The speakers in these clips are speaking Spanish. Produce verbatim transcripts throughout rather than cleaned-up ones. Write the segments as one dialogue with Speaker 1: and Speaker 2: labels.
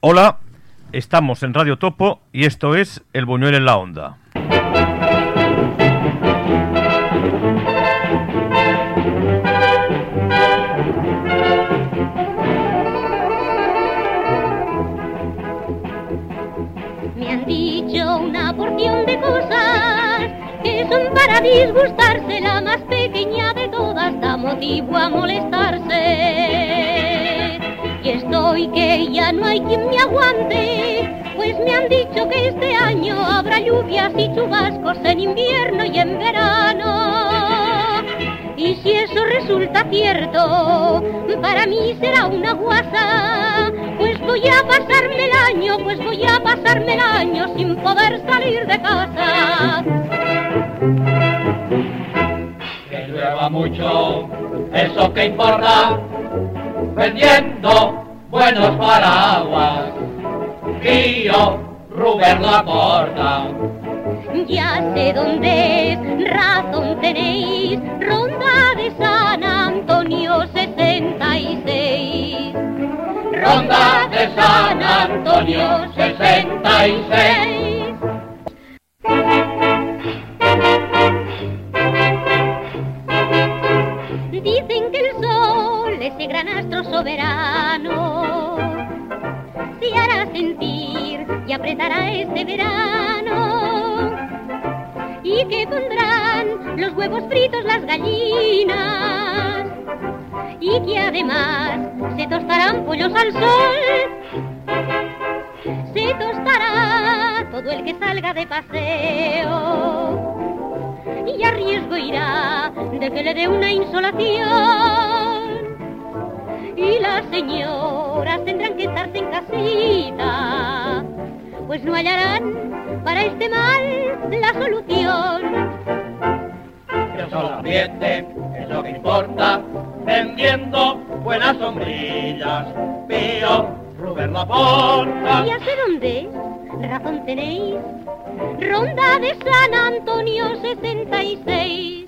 Speaker 1: Hola, estamos en Radio Topo y esto es El Buñuel en la Onda.
Speaker 2: Me han dicho una porción de cosas que son para disgustarse, la más pequeña de todas da motivo a molestarse. Y estoy que ya no hay quien me aguante, pues me han dicho que este año habrá lluvias y chubascos en invierno y en verano. Y si eso resulta cierto, para mí será una guasa, pues voy a pasarme el año, pues voy a pasarme el año sin poder salir de casa.
Speaker 3: Que llueva mucho, eso que importa, vendiendo buenos paraguas, Pío Rubén Laporta.
Speaker 2: Ya sé dónde es, razón tenéis, Ronda de San Antonio sesenta y seis.
Speaker 3: Ronda de San Antonio sesenta y seis.
Speaker 2: Dicen que el sol, ese gran astro soberano, se hará sentir y apretará este verano, y que pondrán los huevos fritos las gallinas, y que además se tostarán pollos al sol, se tostará todo el que salga de paseo, y a riesgo irá de que le dé una insolación, y las señoras tendrán que estarse en casita, pues no hallarán para este mal la solución.
Speaker 3: Que solo ambiente es lo que importa, vendiendo buenas sombrillas, Pío Rubén Laporta.
Speaker 2: Ya sé dónde, razón tenéis, Ronda de San Antonio sesenta y seis.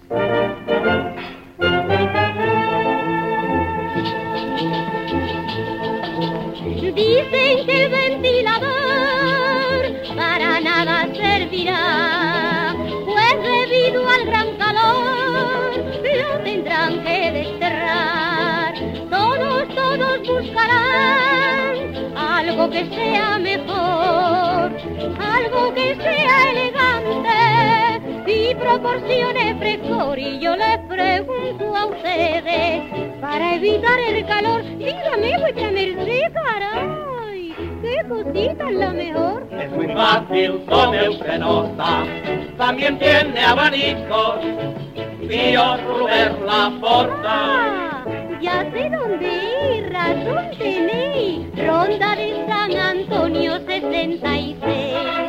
Speaker 2: Dicen que el ventilador para nada servirá, pues debido al gran calor lo tendrán que desterrar. Todos, todos buscarán algo que sea mejor, algo que sea elegante y proporcione frescor. Y yo les pregunto a ustedes, para evitar el calor, dígame vuestra merced, caray, qué cosita es la mejor.
Speaker 3: Es muy fácil, tome usted nota, también tiene abanicos, Pío Rubén Laporta.
Speaker 2: Ah, ya sé dónde ir, razón tenéis, Ronda de San Antonio sesenta y seis.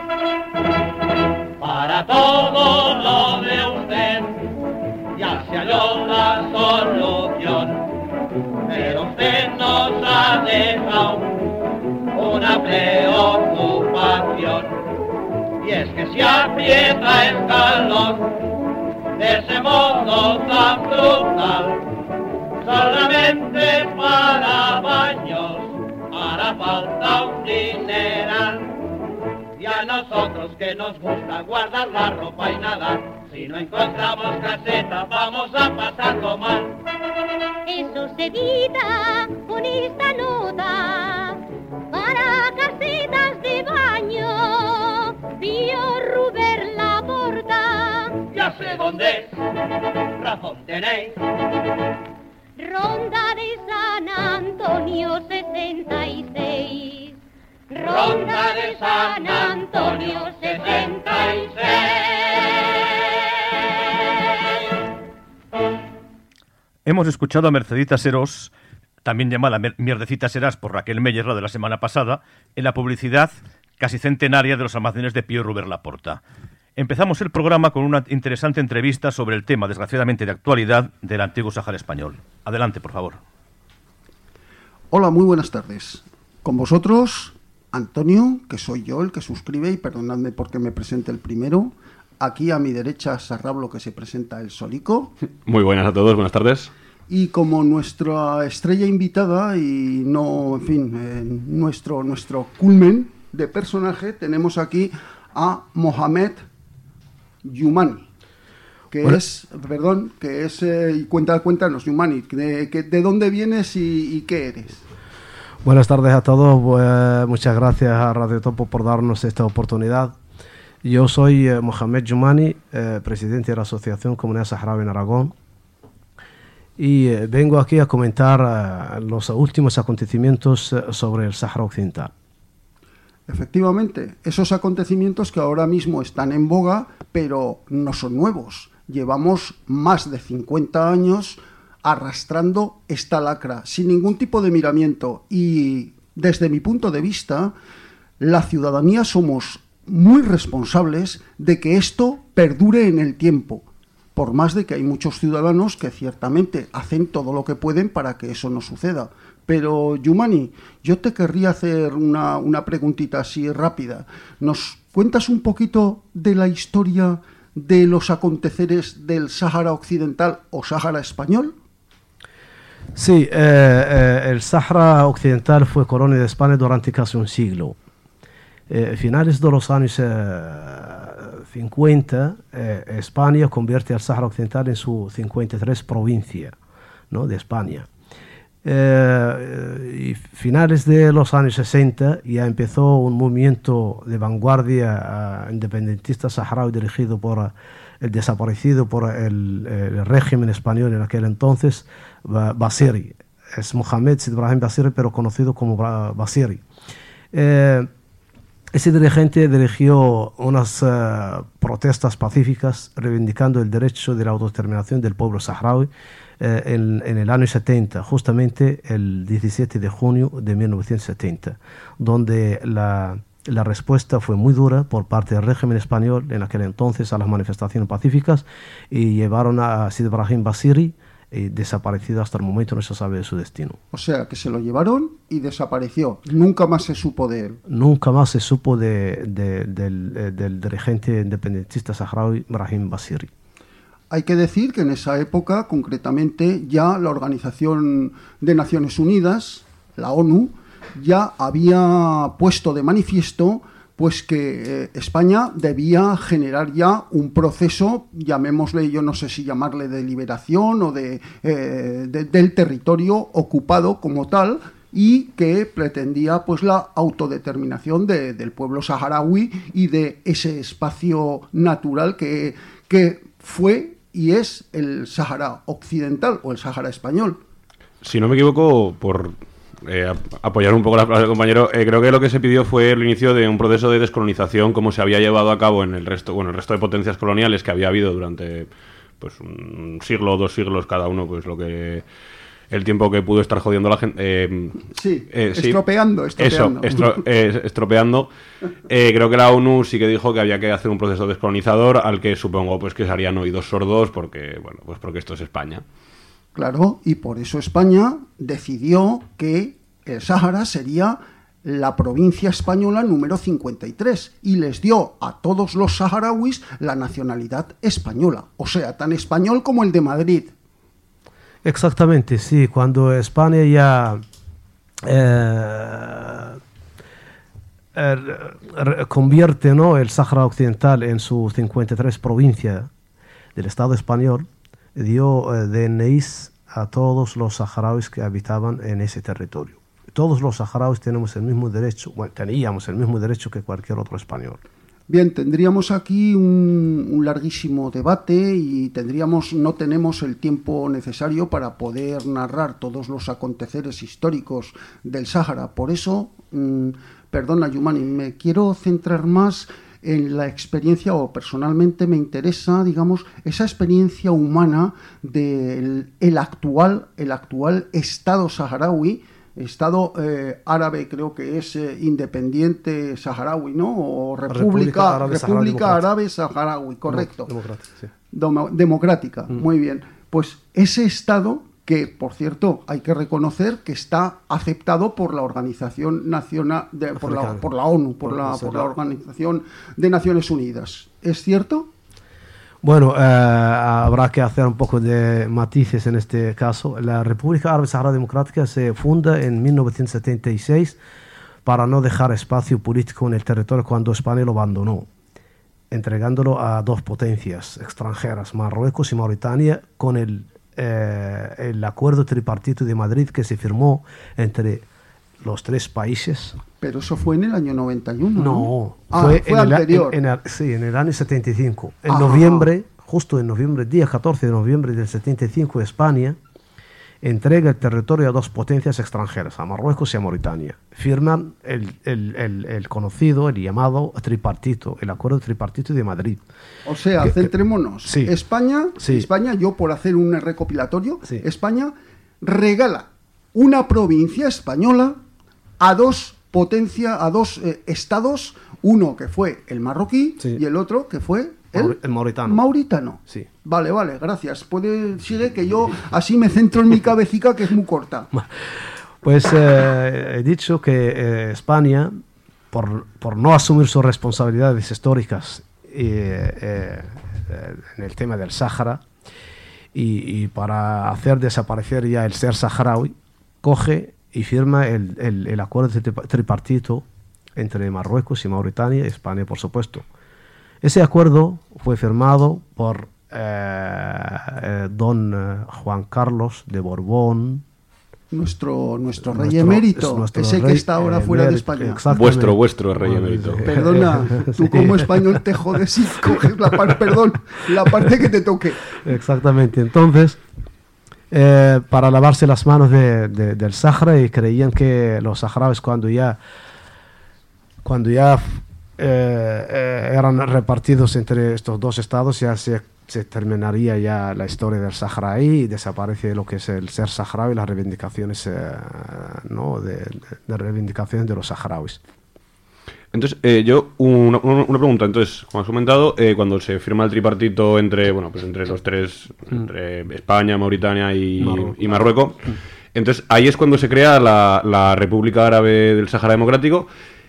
Speaker 3: Para todo lo de usted ya se halló la solución, pero usted nos ha dejado una preocupación, y es que si aprieta el calor de ese modo tan brutal, solamente para baños hará falta un dineral. Y a nosotros que nos gusta guardar la ropa y nadar, si no encontramos caseta vamos a pasarlo mal.
Speaker 2: Eso se evita con esta nota, para casetas de baño, Pío Rubén Laporta.
Speaker 3: Ya sé dónde es, razón tenéis.
Speaker 2: Ronda de San Antonio sesenta y seis.
Speaker 3: Ronda de San Antonio sesenta y seis.
Speaker 1: Hemos escuchado a Mercedita Serós, también llamada Mierdecita Serás por Raquel Meyer, la de la semana pasada, en la publicidad casi centenaria de los almacenes de Pío Rubén Laporta. Empezamos el programa con una interesante entrevista sobre el tema, desgraciadamente de actualidad, del antiguo Sáhara español. Adelante, por favor.
Speaker 4: Hola, muy buenas tardes. Con vosotros, Antonio, que soy yo el que suscribe, y perdonadme porque me presente el primero. Aquí a mi derecha, Sarrablo, que se presenta el solico.
Speaker 5: Muy buenas a todos, buenas tardes.
Speaker 4: Y como nuestra estrella invitada y no, en fin, eh, nuestro, nuestro culmen de personaje, tenemos aquí a Mohamed Yumani, que bueno. es, perdón, que es, eh, cuenta, cuéntanos, Yumani, de, de, de dónde vienes y, y qué eres.
Speaker 5: Buenas tardes a todos, pues, muchas gracias a Radio Topo por darnos esta oportunidad. Yo soy eh, Mohamed Yumani, eh, presidente de la Asociación Comunidad Saharaui en Aragón. Y eh, vengo aquí a comentar uh, los últimos acontecimientos uh, sobre el Sáhara Occidental.
Speaker 4: Efectivamente, esos acontecimientos que ahora mismo están en boga, pero no son nuevos. Llevamos más de cincuenta años arrastrando esta lacra, sin ningún tipo de miramiento. Y desde mi punto de vista, la ciudadanía somos muy responsables de que esto perdure en el tiempo. Por más de que hay muchos ciudadanos que ciertamente hacen todo lo que pueden para que eso no suceda. Pero, Yumani, yo te querría hacer una, una preguntita así rápida. ¿Nos cuentas un poquito de la historia de los aconteceres del Sáhara Occidental o Sáhara Español?
Speaker 5: Sí, eh, eh, el Sáhara Occidental fue colonia de España durante casi un siglo. Eh, finales de los años eh, cincuenta, eh, España convierte al Sáhara Occidental en su cincuenta y tres provincia, ¿no?, de España. Eh, y finales de los años sesenta ya empezó un movimiento de vanguardia uh, independentista saharaui dirigido por uh, el desaparecido por el, el régimen español en aquel entonces, uh, Basiri. Es Mohamed Sid Brahim Basiri, pero conocido como Basiri. Eh, Ese dirigente dirigió unas uh, protestas pacíficas reivindicando el derecho de la autodeterminación del pueblo saharaui eh, en, en el año setenta, justamente el diecisiete de junio de mil novecientos setenta, donde la, la respuesta fue muy dura por parte del régimen español en aquel entonces a las manifestaciones pacíficas y llevaron a Sid Brahim Basiri y desaparecido hasta el momento, no se sabe de su destino.
Speaker 4: O sea, que se lo llevaron y desapareció. Nunca más se supo de él.
Speaker 5: Nunca más se supo de, de, del, del dirigente independentista saharaui Brahim Basiri.
Speaker 4: Hay que decir que en esa época, concretamente, ya la Organización de Naciones Unidas, la ONU, ya había puesto de manifiesto pues que eh, España debía generar ya un proceso, llamémosle, yo no sé si llamarle de liberación o de, eh, de, del territorio ocupado como tal, y que pretendía pues la autodeterminación de, del pueblo saharaui y de ese espacio natural que, que fue y es el Sáhara Occidental o el Sáhara Español.
Speaker 6: Si no me equivoco, por... Eh, apoyar un poco la palabra del compañero, eh, creo que lo que se pidió fue el inicio de un proceso de descolonización como se había llevado a cabo en el resto, bueno, el resto de potencias coloniales que había habido durante pues un siglo o dos siglos cada uno, pues lo que el tiempo que pudo estar jodiendo a la gente. Eh,
Speaker 4: sí,
Speaker 6: eh,
Speaker 4: estropeando,
Speaker 6: sí, estropeando. Eso, estro, eh, estropeando. Eh, creo que la ONU sí que dijo que había que hacer un proceso descolonizador al que supongo pues que se harían oídos sordos porque, bueno, pues porque esto es España.
Speaker 4: Claro, y por eso España decidió que el Sáhara sería la provincia española número cincuenta y tres y les dio a todos los saharauis la nacionalidad española, o sea, tan español como el de Madrid.
Speaker 5: Exactamente, sí, cuando España ya eh, eh, convierte, ¿no?, el Sáhara Occidental en su cincuenta y tres provincia del Estado español, dio eh, D N Is a todos los saharauis que habitaban en ese territorio. Todos los saharauis tenemos el mismo derecho, bueno, teníamos el mismo derecho que cualquier otro español.
Speaker 4: Bien, tendríamos aquí un, un larguísimo debate y tendríamos, no tenemos el tiempo necesario para poder narrar todos los aconteceres históricos del Sáhara. Por eso, mmm, perdona, Yumani, me quiero centrar más en la experiencia, o personalmente me interesa, digamos, esa experiencia humana del el actual, el actual Estado saharaui, Estado eh, árabe, creo que es eh, independiente saharaui, ¿no? O República, República Árabe, República Árabe Saharaui, correcto.
Speaker 5: No, democrática, sí.
Speaker 4: Demo, democrática, mm. Muy bien. Pues ese Estado, que por cierto hay que reconocer que está aceptado por la Organización Nacional, de, por, la, por la ONU, por, por, la, por la Organización de Naciones Unidas. ¿Es cierto?
Speaker 5: Bueno, eh, habrá que hacer un poco de matices en este caso. La República Árabe Saharaui Democrática se funda en mil novecientos setenta y seis para no dejar espacio político en el territorio cuando España lo abandonó, entregándolo a dos potencias extranjeras, Marruecos y Mauritania, con el, eh, el acuerdo tripartito de Madrid que se firmó entre los tres países.
Speaker 4: Pero eso fue en el año noventa y uno, ¿no?
Speaker 5: No,
Speaker 4: ah,
Speaker 5: fue,
Speaker 4: fue
Speaker 5: en
Speaker 4: anterior.
Speaker 5: El, en el, sí, en el año setenta y cinco. En
Speaker 4: Ajá.
Speaker 5: noviembre, justo en noviembre, día catorce de noviembre del setenta y cinco, España entrega el territorio a dos potencias extranjeras, a Marruecos y a Mauritania. Firman el, el, el, el conocido, el llamado tripartito, el acuerdo tripartito de Madrid.
Speaker 4: O sea,
Speaker 5: que,
Speaker 4: centrémonos.
Speaker 5: Sí.
Speaker 4: España,
Speaker 5: Sí.
Speaker 4: España, yo por hacer un recopilatorio,
Speaker 5: Sí.
Speaker 4: España regala una provincia española a dos potencias, a dos eh, estados, uno que fue el marroquí
Speaker 5: Sí.
Speaker 4: y el otro que fue el,
Speaker 5: Mauri- el mauritano.
Speaker 4: mauritano.
Speaker 5: Sí.
Speaker 4: Vale, vale, gracias. Puede, sigue que yo así me centro en mi cabecita que es muy corta.
Speaker 5: Pues eh, he dicho que eh, España, por, por no asumir sus responsabilidades históricas eh, eh, en el tema del Sáhara y, y para hacer desaparecer ya el ser saharaui, coge y firma el, el, el acuerdo tripartito entre Marruecos y Mauritania y España, por supuesto. Ese acuerdo fue firmado por eh, eh, don eh, Juan Carlos de Borbón,
Speaker 4: Nuestro, nuestro rey
Speaker 5: Nuestro-
Speaker 4: emérito,
Speaker 5: es nuestro
Speaker 4: ese que
Speaker 5: rey
Speaker 4: está ahora fuera de
Speaker 5: emérito,
Speaker 4: España.
Speaker 5: exactamente.
Speaker 6: Vuestro, vuestro rey
Speaker 5: Bueno,
Speaker 6: emérito.
Speaker 5: sí.
Speaker 4: Perdona, tú
Speaker 5: Sí.
Speaker 4: como español te jodes y coges la parte, perdón, la parte que te toque.
Speaker 5: Exactamente. Entonces, eh, para lavarse las manos de, de- del Sáhara, y creían que los saharauis cuando ya, cuando ya eh, eh, eran repartidos entre estos dos estados, ya se, se terminaría ya la historia del Sáhara ahí y desaparece lo que es el ser saharaui y las reivindicaciones, eh, ¿no? de, de- de reivindicaciones de los saharauis.
Speaker 6: Entonces, eh, yo, una, una- una pregunta. Entonces, como has comentado, eh, cuando se firma el tripartito entre, bueno, pues entre los tres, entre España, Mauritania y
Speaker 5: Marruecos.
Speaker 6: y Marruecos, entonces ahí es cuando se crea la, la República Árabe del Sáhara Democrático,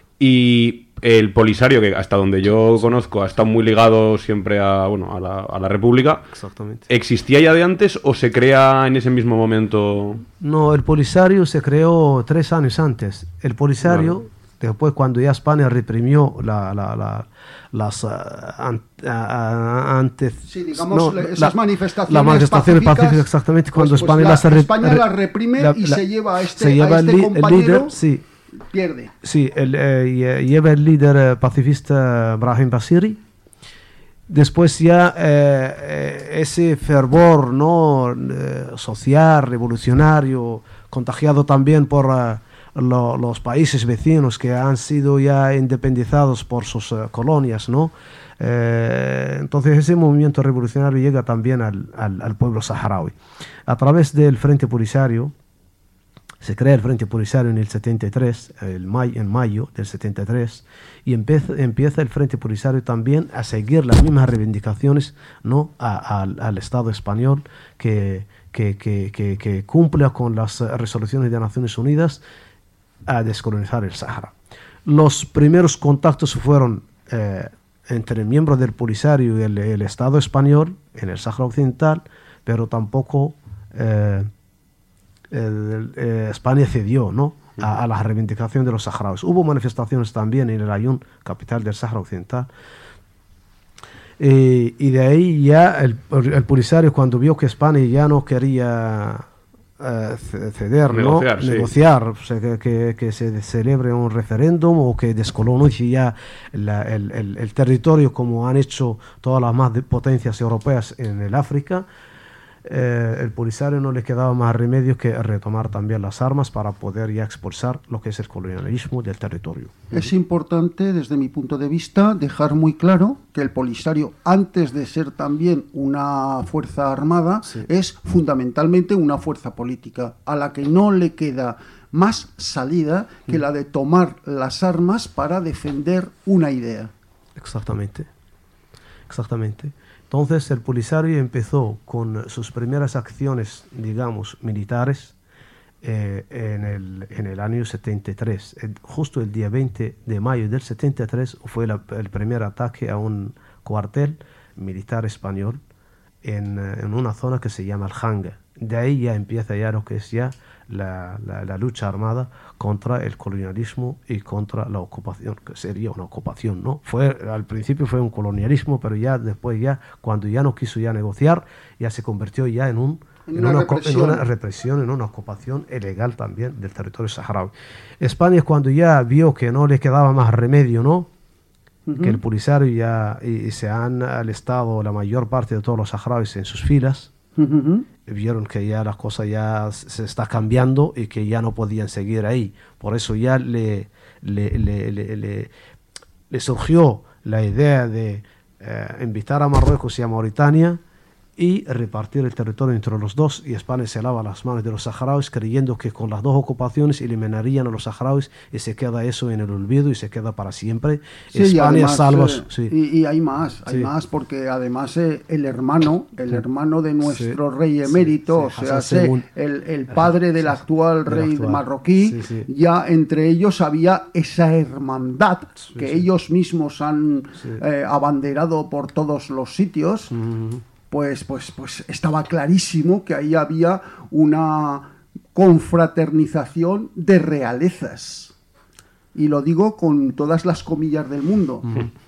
Speaker 6: y el Polisario, que hasta donde yo conozco ha estado muy ligado siempre a, bueno, a la, a la República,
Speaker 5: Exactamente.
Speaker 6: ¿existía ya de antes o se crea en ese mismo momento?
Speaker 5: No, el Polisario se creó tres años antes. El Polisario,
Speaker 6: Vale.
Speaker 5: después cuando ya España reprimió la, la, la- las ah, an- ah, antes...
Speaker 4: Sí, digamos,
Speaker 5: no,
Speaker 4: esas
Speaker 5: la-
Speaker 4: manifestaciones
Speaker 5: las manifestaciones
Speaker 4: pacíficas,
Speaker 5: pacíficas, exactamente,
Speaker 4: pues-
Speaker 5: cuando
Speaker 4: pues
Speaker 5: España
Speaker 4: la-
Speaker 5: las re-
Speaker 4: España
Speaker 5: re-
Speaker 4: las reprime
Speaker 5: la-
Speaker 4: y
Speaker 5: la-
Speaker 4: se lleva a este,
Speaker 5: se lleva
Speaker 4: a
Speaker 5: el
Speaker 4: este
Speaker 5: li- el
Speaker 4: compañero,
Speaker 5: líder, sí,
Speaker 4: pierde.
Speaker 5: sí, el, eh, lle- lleva el líder eh, pacifista Brahim Basiri. Después ya eh, eh, ese fervor, ¿no? eh, social, revolucionario, contagiado también por eh, lo- los países vecinos que han sido ya independizados por sus eh, colonias, ¿no? Eh, entonces ese movimiento revolucionario llega también al, al- al pueblo saharaui. A través del Frente Polisario, se crea el Frente Polisario en el setenta y tres, el may- en mayo del setenta y tres, y empieza, empieza el Frente Polisario también a seguir las mismas reivindicaciones, ¿no? a- al, al Estado español que, que, que, que, que cumpla con las eh, resoluciones de Naciones Unidas a descolonizar el Sáhara. Los primeros contactos fueron eh, entre miembros del Polisario y el, el Estado español en el Sáhara Occidental, pero tampoco eh, el- eh, España cedió, ¿no? a, a la reivindicación de los saharauis. Hubo manifestaciones también en el Aaiún, capital del Sáhara Occidental. Eh, y de ahí ya el, el Polisario, cuando vio que España ya no quería eh, ce- ceder, ¿no?
Speaker 6: Negociar, sí.
Speaker 5: negociar, o sea, que, que- que se celebre un referéndum o que descolonice ya la- el, el- el territorio como han hecho todas las más de- potencias europeas en el África, eh, el Polisario no le quedaba más remedio que retomar también las armas para poder ya expulsar lo que es el colonialismo del territorio.
Speaker 4: Es importante, desde mi punto de vista, dejar muy claro que el Polisario, antes de ser también una fuerza armada,
Speaker 5: Sí.
Speaker 4: es fundamentalmente una fuerza política, a la que no le queda más salida que la de tomar las armas para defender una idea.
Speaker 5: Exactamente, exactamente. Entonces el Polisario empezó con sus primeras acciones, digamos, militares eh, en, el, en el año setenta y tres. El- justo el día veinte de mayo del setenta y tres fue la- el primer ataque a un cuartel militar español en, en una zona que se llama el Hanga. De ahí ya empieza ya lo que es ya la, la, la lucha armada contra el colonialismo y contra la ocupación, que sería una ocupación, ¿no? Fue, al principio fue un colonialismo, pero ya después ya, cuando ya no quiso ya negociar, ya se convirtió ya en un
Speaker 4: En
Speaker 5: en
Speaker 4: una
Speaker 5: una,
Speaker 4: represión.
Speaker 5: en una represión, en una ocupación ilegal también del territorio saharaui. España, cuando ya vio que no le quedaba más remedio, ¿no?
Speaker 4: Ujú.
Speaker 5: Que el Polisario ya y, y se han alistado la mayor parte de todos los saharauis en sus filas,
Speaker 4: Ujú.
Speaker 5: vieron que ya las cosas ya se está cambiando y que ya no podían seguir ahí. Por eso ya le, le, le, le, le, le surgió la idea de eh, invitar a Marruecos y a Mauritania y repartir el territorio entre los dos, y España se lava las manos de los saharauis creyendo que con las dos ocupaciones eliminarían a los saharauis y se queda eso en el olvido y se queda para siempre.
Speaker 4: Sí, y
Speaker 5: España
Speaker 4: además,
Speaker 5: salva
Speaker 4: eh,
Speaker 5: su- sí.
Speaker 4: y, y hay más, hay
Speaker 5: Sí.
Speaker 4: más, porque además eh, el hermano, el hermano de nuestro
Speaker 5: Sí.
Speaker 4: rey emérito,
Speaker 5: Sí, sí,
Speaker 4: o sea,
Speaker 5: Hassan
Speaker 4: sé,
Speaker 5: segundo.
Speaker 4: el, el padre del actual
Speaker 5: Del
Speaker 4: rey
Speaker 5: actual.
Speaker 4: marroquí,
Speaker 5: Sí, sí.
Speaker 4: ya entre ellos había esa hermandad
Speaker 5: Sí,
Speaker 4: que
Speaker 5: sí.
Speaker 4: ellos mismos han
Speaker 5: Sí.
Speaker 4: eh, abanderado por todos los sitios.
Speaker 5: Ujú.
Speaker 4: Pues, pues, pues estaba clarísimo que ahí había una confraternización de realezas. Y lo digo con todas las comillas del mundo.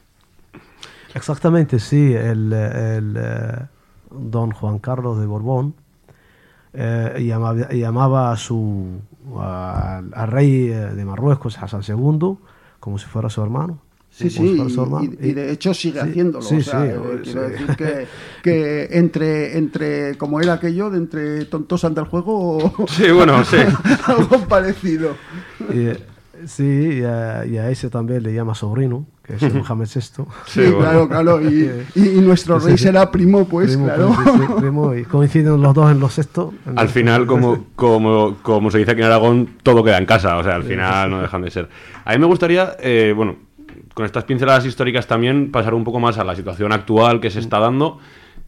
Speaker 5: Exactamente, sí. El, el, eh, don Juan Carlos de Borbón eh, llamaba, llamaba a su a- al rey eh, de Marruecos, Hassan segundo, como si fuera su hermano.
Speaker 4: Sí,
Speaker 5: como si
Speaker 4: sí,
Speaker 5: fuera su hermano.
Speaker 4: y, y de hecho sigue
Speaker 5: sí,
Speaker 4: haciéndolo.
Speaker 5: sí,
Speaker 4: o sea,
Speaker 5: sí,
Speaker 4: eh,
Speaker 5: sí.
Speaker 4: quiero decir que, que entre, entre, como era aquello, de entre tontos anda el juego, o
Speaker 6: Sí, bueno, sí.
Speaker 4: algo parecido.
Speaker 5: Y, eh, sí, y a, y a ese también le llama sobrino, que es Mohamed sexto.
Speaker 4: Sí,
Speaker 6: Sí, bueno.
Speaker 4: claro, claro. Y, y- y nuestro
Speaker 5: Sí,
Speaker 4: rey
Speaker 5: sí.
Speaker 4: será primo, pues,
Speaker 5: Primo,
Speaker 4: claro.
Speaker 5: pues, sí, sí, primo, y coinciden los dos en los sextos. En
Speaker 6: Al
Speaker 5: los-
Speaker 6: final, como, como, como se dice aquí en Aragón, todo queda en casa. O sea, al final no dejan de ser. A mí me gustaría, eh, bueno, con estas pinceladas históricas también pasar un poco más a la situación actual que se está dando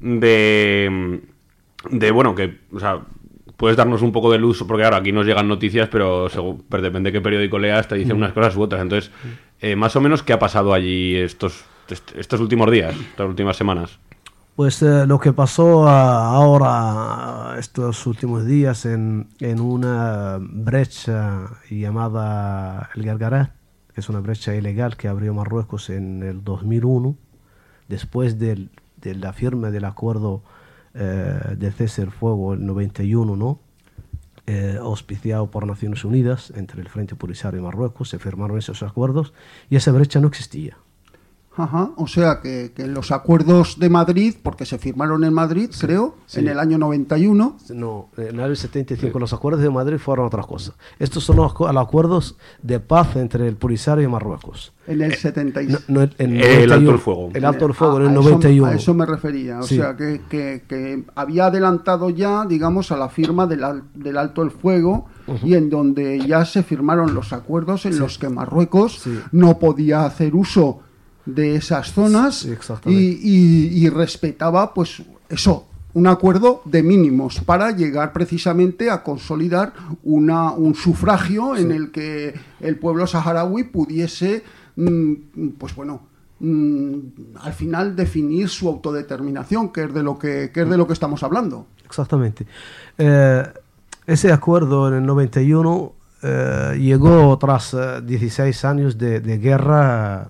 Speaker 6: de, de bueno, que, o sea, puedes darnos un poco de luz, porque claro, aquí nos llegan noticias, pero según, pues depende de qué periódico leas, te dicen unas cosas u otras. Entonces, eh, más o menos, ¿qué ha pasado allí estos, est- estos últimos días, estas últimas semanas?
Speaker 5: Pues eh, lo que pasó ah, ahora, estos últimos días, en, en una brecha llamada el Gargará, que es una brecha ilegal que abrió Marruecos en el dos mil uno, después del- de la firma del acuerdo eh, de cese del fuego en noventa y uno, ¿no? Eh, auspiciado por Naciones Unidas entre el Frente Polisario y Marruecos, se firmaron esos acuerdos y esa brecha no existía.
Speaker 4: Ajá, o sea que, que los acuerdos de Madrid, porque se firmaron en Madrid, creo,
Speaker 5: sí.
Speaker 4: en el año noventa y uno.
Speaker 5: No, en el setenta y cinco los acuerdos de Madrid fueron otras cosas. Estos son los, acu- los acuerdos de paz entre el Polisario y Marruecos.
Speaker 4: En el setenta y
Speaker 5: No,
Speaker 4: seis.
Speaker 5: no, en
Speaker 6: El
Speaker 5: noventa y uno.
Speaker 6: alto el fuego.
Speaker 5: El alto el fuego
Speaker 4: A-
Speaker 5: en el
Speaker 4: a eso-
Speaker 5: noventa y uno.
Speaker 4: A eso me refería. O
Speaker 5: Sí.
Speaker 4: sea, que, que- que había adelantado ya, digamos, a la firma del, al- del alto el fuego y en donde ya se firmaron los acuerdos en los que Marruecos
Speaker 5: Sí.
Speaker 4: no podía hacer uso de esas zonas
Speaker 5: Sí,
Speaker 4: y,
Speaker 5: exactamente.
Speaker 4: y- y respetaba, pues, eso, un acuerdo de mínimos para llegar precisamente a consolidar una, un sufragio en el que el pueblo saharaui pudiese, mm, pues bueno, mm, al final definir su autodeterminación, que es de lo que, que es de lo que estamos hablando.
Speaker 5: Exactamente. Eh, ese acuerdo en el noventa y uno eh, llegó tras eh, dieciséis años de, de guerra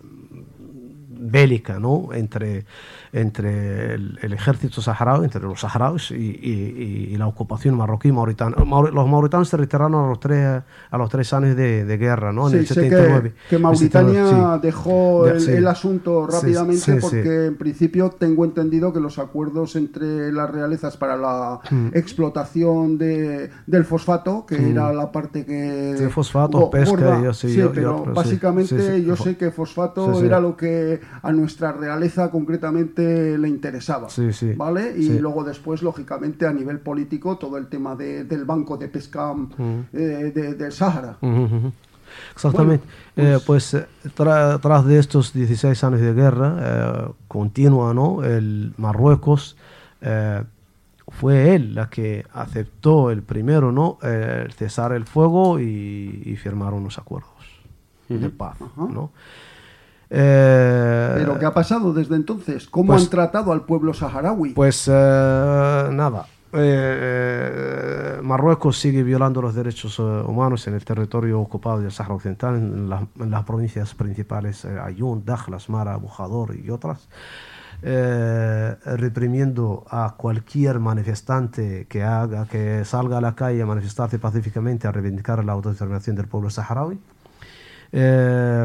Speaker 5: bélica, ¿no? Entre, entre el, el ejército saharaui, entre los saharauis y, y- y la ocupación marroquí mauritana. Maur- Los mauritanos se retiraron a los tres, a los tres años de, de guerra, ¿no? En
Speaker 4: Sí,
Speaker 5: el
Speaker 4: sé
Speaker 5: setenta y nueve.
Speaker 4: que, que
Speaker 5: El
Speaker 4: Mauritania
Speaker 5: setenta y nueve, sí.
Speaker 4: dejó
Speaker 5: Ya,
Speaker 4: el,
Speaker 5: sí.
Speaker 4: el asunto
Speaker 5: Sí,
Speaker 4: rápidamente
Speaker 5: sí, sí.
Speaker 4: porque en principio tengo entendido que los acuerdos entre las realezas para la
Speaker 5: Mm.
Speaker 4: explotación de, del fosfato, que
Speaker 5: Mm.
Speaker 4: era la parte que...
Speaker 5: Sí, fosfato,
Speaker 4: go-
Speaker 5: pesca,
Speaker 4: gorda,
Speaker 5: yo sí,
Speaker 4: sí,
Speaker 5: yo-
Speaker 4: pero
Speaker 5: yo- sí,
Speaker 4: básicamente
Speaker 5: sí, sí.
Speaker 4: yo sé que fosfato
Speaker 5: Sí, sí.
Speaker 4: era lo que a nuestra realeza concretamente le interesaba.
Speaker 5: Sí, sí.
Speaker 4: ¿Vale? Y
Speaker 5: Sí.
Speaker 4: luego después, lógicamente, a nivel político, todo el tema de- del banco de pesca eh, de- del Sáhara.
Speaker 5: Ujú, ujú. Exactamente.
Speaker 4: Bueno,
Speaker 5: Eh, pues eh, tra- tras de estos dieciséis años de guerra eh, continua, ¿no? El Marruecos eh, fue él la que aceptó el primero, ¿no? Eh, el cesar el fuego y, y firmaron los acuerdos de paz,
Speaker 4: Ajá.
Speaker 5: ¿no? Eh,
Speaker 4: ¿Pero qué ha pasado desde entonces? ¿Cómo
Speaker 5: pues,
Speaker 4: han tratado al pueblo saharaui?
Speaker 5: Pues eh, nada. Eh, eh, Marruecos sigue violando los derechos uh, humanos en el territorio ocupado del Sáhara Occidental, en, la, en las provincias principales, eh, Ayun, Dakhla, Asmara, Bujador y otras, eh, reprimiendo a cualquier manifestante que haga, que salga a la calle a manifestarse pacíficamente a reivindicar la autodeterminación del pueblo saharaui, eh,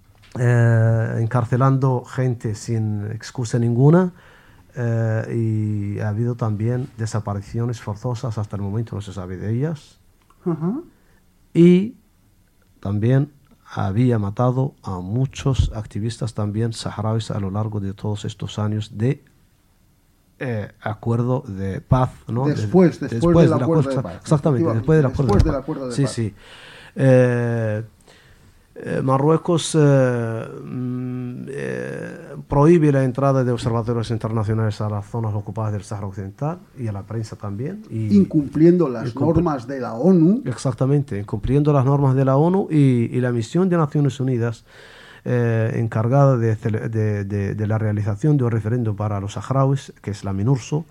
Speaker 5: eh, encarcelando gente sin excusa ninguna. Eh, y ha habido también desapariciones forzosas, hasta el momento no se sabe de ellas.
Speaker 4: Uh-huh.
Speaker 5: Y también había matado a muchos activistas también saharauis a lo largo de todos estos años de eh, acuerdo de paz, ¿no?
Speaker 4: Después,
Speaker 5: de,
Speaker 4: después,
Speaker 5: después
Speaker 4: del
Speaker 5: de
Speaker 4: acuerdo
Speaker 5: de
Speaker 4: de paz.
Speaker 5: Exactamente, después del acuerdo
Speaker 4: después
Speaker 5: de
Speaker 4: del
Speaker 5: paz.
Speaker 4: acuerdo de
Speaker 5: sí,
Speaker 4: paz.
Speaker 5: sí. Eh, eh, Marruecos eh, mm, eh, prohíbe la entrada de observatorios internacionales a las zonas ocupadas del Sáhara Occidental y a la prensa también. Y,
Speaker 4: incumpliendo las
Speaker 5: incumpli
Speaker 4: normas de la ONU.
Speaker 5: Exactamente, incumpliendo las normas de la ONU y, y la misión de Naciones Unidas eh, encargada de, de, de, de la realización de un referéndum para los saharauis, que es la MINURSO.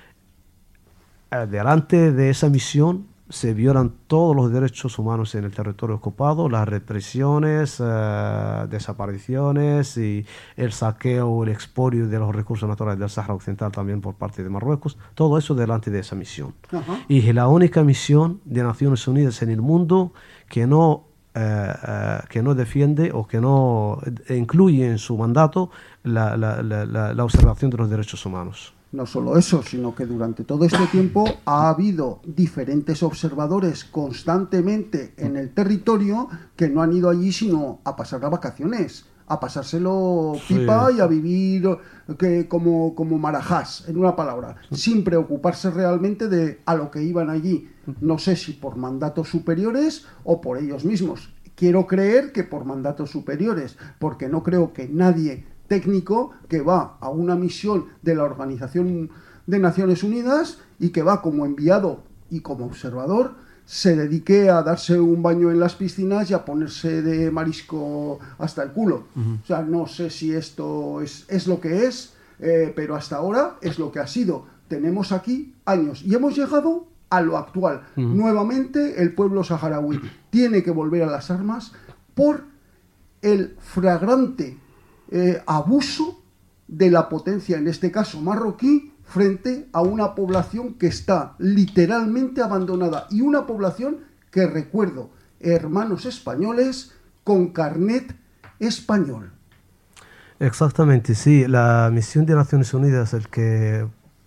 Speaker 5: Eh, delante de esa misión se violan todos los derechos humanos en el territorio ocupado, las represiones, eh, desapariciones y el saqueo o el expolio de los recursos naturales del Sáhara Occidental también por parte de Marruecos, todo eso delante de esa misión. Uh-huh. Y es la única misión de Naciones Unidas en el mundo que no, eh, eh, que no defiende o que no incluye en su mandato la, la, la, la, la observación de los derechos humanos.
Speaker 4: No solo eso, sino que durante todo este tiempo ha habido diferentes observadores constantemente en el territorio que no han ido allí sino a pasar las vacaciones, a pasárselo pipa sí. y a vivir que, como, como marajás, en una palabra, sin preocuparse realmente de a lo que iban allí. No sé si por mandatos superiores o por ellos mismos. Quiero creer que por mandatos superiores, porque no creo que nadie técnico que va a una misión de la Organización de Naciones Unidas y que va como enviado y como observador se dedique a darse un baño en las piscinas y a ponerse de marisco hasta el culo. Uh-huh. O sea, no sé si esto es, es lo que es, eh, pero hasta ahora es lo que ha sido. Tenemos aquí años y hemos llegado a lo actual. Uh-huh. Nuevamente el pueblo saharaui tiene que volver a las armas por el flagrante Eh, abuso de la potencia, en este caso marroquí, frente a una población que está literalmente abandonada y una población que, recuerdo, hermanos españoles con carnet español.
Speaker 5: Exactamente, sí. La misión de Naciones Unidas, el que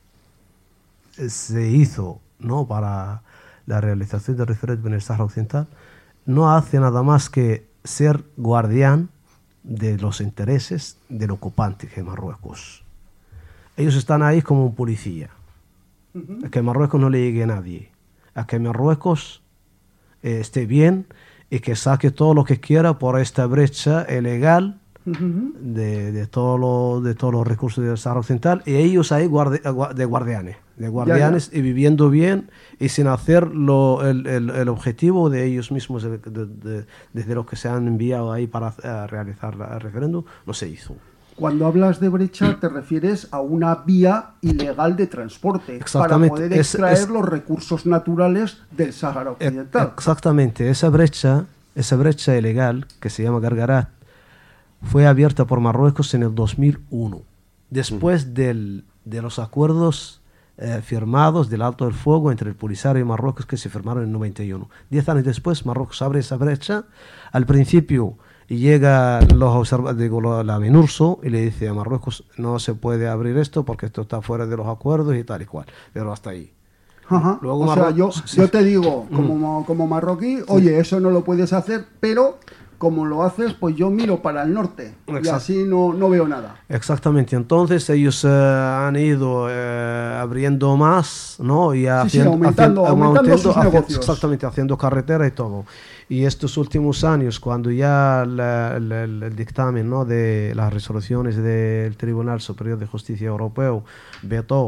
Speaker 5: se hizo, ¿no?, para la realización del referéndum en el Sáhara Occidental, no hace nada más que ser guardián de los intereses del ocupante, que es Marruecos. Ellos están ahí como un policía. Uh-huh. A que Marruecos no le llegue a nadie. A que Marruecos eh, esté bien y que saque todo lo que quiera por esta brecha ilegal uh-huh. de, de, todo lo, de todos los recursos del Sáhara Occidental. Y ellos ahí guardi, de guardianes. De guardianes ya, ya. Y viviendo bien y sin hacer lo, el, el, el objetivo de ellos mismos, de, de, de, desde los que se han enviado ahí para uh, realizar el referéndum, no se hizo.
Speaker 4: Cuando hablas de brecha te refieres a una vía ilegal de transporte para poder extraer es, es, los recursos naturales del Sáhara Occidental.
Speaker 5: Exactamente, esa brecha, esa brecha ilegal que se llama Gargarat fue abierta por Marruecos en el dos mil uno, después mm. del, de los acuerdos Eh, firmados del alto del fuego entre el Polisario y Marruecos, que se firmaron en el noventa y uno. Diez años después, Marruecos abre esa brecha. Al principio llega los digo, la MINURSO y le dice a Marruecos: no se puede abrir esto porque esto está fuera de los acuerdos y tal y cual. Pero hasta ahí.
Speaker 4: Ajá. Luego o Marruecos, sea, yo, sí. yo te digo, como, como marroquí, sí. oye, eso no lo puedes hacer, pero como lo haces, pues yo miro para el norte. Exacto. Y así no, no veo nada.
Speaker 5: Exactamente. Entonces ellos eh, han ido eh, abriendo más, ¿no? Y haciendo,
Speaker 4: sí, sí, aumentando, haciendo, aumentando sus
Speaker 5: haciendo,
Speaker 4: negocios.
Speaker 5: Exactamente, haciendo carretera y todo. Y estos últimos años, cuando ya la, la, el, el dictamen, ¿no?, de las resoluciones del Tribunal Superior de Justicia Europeo vetó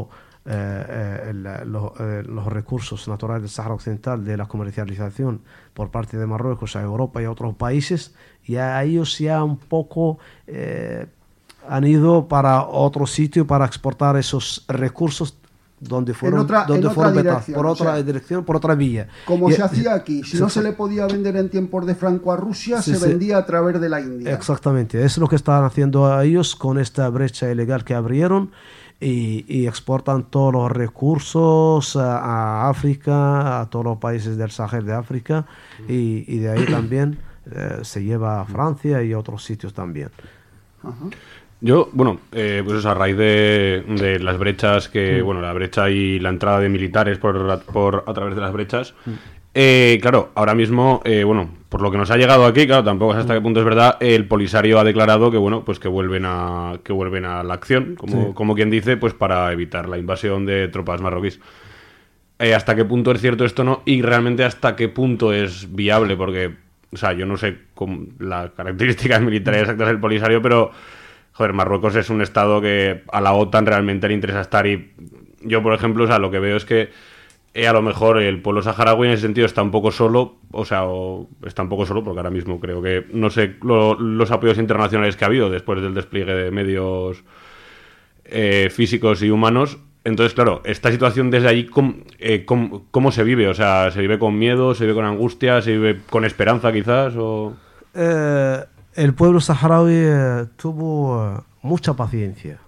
Speaker 5: eh, el, lo, eh, los recursos naturales del Sáhara Occidental, de la comercialización por parte de Marruecos a Europa y a otros países, y a ellos ya un poco eh, han ido para otro sitio para exportar esos recursos donde fueron,
Speaker 4: otra,
Speaker 5: donde fueron vetados, por otra
Speaker 4: o sea,
Speaker 5: dirección, por otra vía.
Speaker 4: Como
Speaker 5: y,
Speaker 4: se hacía aquí, si
Speaker 5: se,
Speaker 4: no se le podía vender en tiempos de Franco a Rusia,
Speaker 5: sí,
Speaker 4: se
Speaker 5: sí.
Speaker 4: vendía a través de la India.
Speaker 5: Exactamente, es lo que están haciendo a ellos con esta brecha ilegal que abrieron y, y exportan todos los recursos a, a África, a todos los países del Sahel de África, y, y de ahí también eh, se lleva a Francia y a otros sitios también.
Speaker 4: Ajá.
Speaker 6: Yo, bueno, eh, pues eso, a raíz de, de las brechas, que, bueno, la brecha y la entrada de militares por, por a través de las brechas, eh, claro, ahora mismo, eh, bueno, por lo que nos ha llegado aquí, claro, tampoco sé hasta qué punto es verdad, el Polisario ha declarado que, bueno, pues que vuelven a que vuelven a la acción, como,
Speaker 5: sí.
Speaker 6: como quien dice, pues para evitar la invasión de tropas marroquíes. Eh, ¿Hasta qué punto es cierto esto no? Y realmente hasta qué punto es viable, porque, o sea, yo no sé cómo, las características militares exactas del Polisario, pero... Joder, Marruecos es un estado que a la OTAN realmente le interesa estar y yo, por ejemplo, o sea, lo que veo es que eh, a lo mejor el pueblo saharaui en ese sentido está un poco solo, o sea, o está un poco solo porque ahora mismo creo que, no sé, lo, los apoyos internacionales que ha habido después del despliegue de medios eh, físicos y humanos. Entonces, claro, esta situación desde allí, ¿cómo, eh, cómo, ¿cómo se vive? O sea, ¿se vive con miedo, se vive con angustia, se vive con esperanza quizás? O...
Speaker 5: Eh... El pueblo saharaui eh, tuvo eh, mucha paciencia,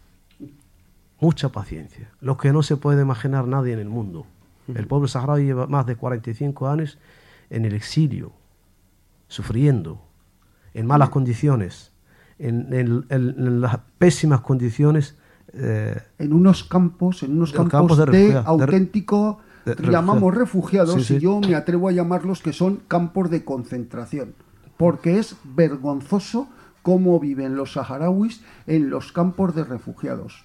Speaker 5: mucha paciencia, lo que no se puede imaginar nadie en el mundo. El pueblo saharaui lleva más de cuarenta y cinco años en el exilio, sufriendo, en malas condiciones, en, en, en, en las pésimas condiciones.
Speaker 4: Eh, en unos campos, en unos campos, campos de, de refugia, auténtico, de, de, llamamos refugiados, sí, sí. Y yo me atrevo a llamarlos que son campos de concentración. Porque es vergonzoso cómo viven los saharauis en los campos de refugiados.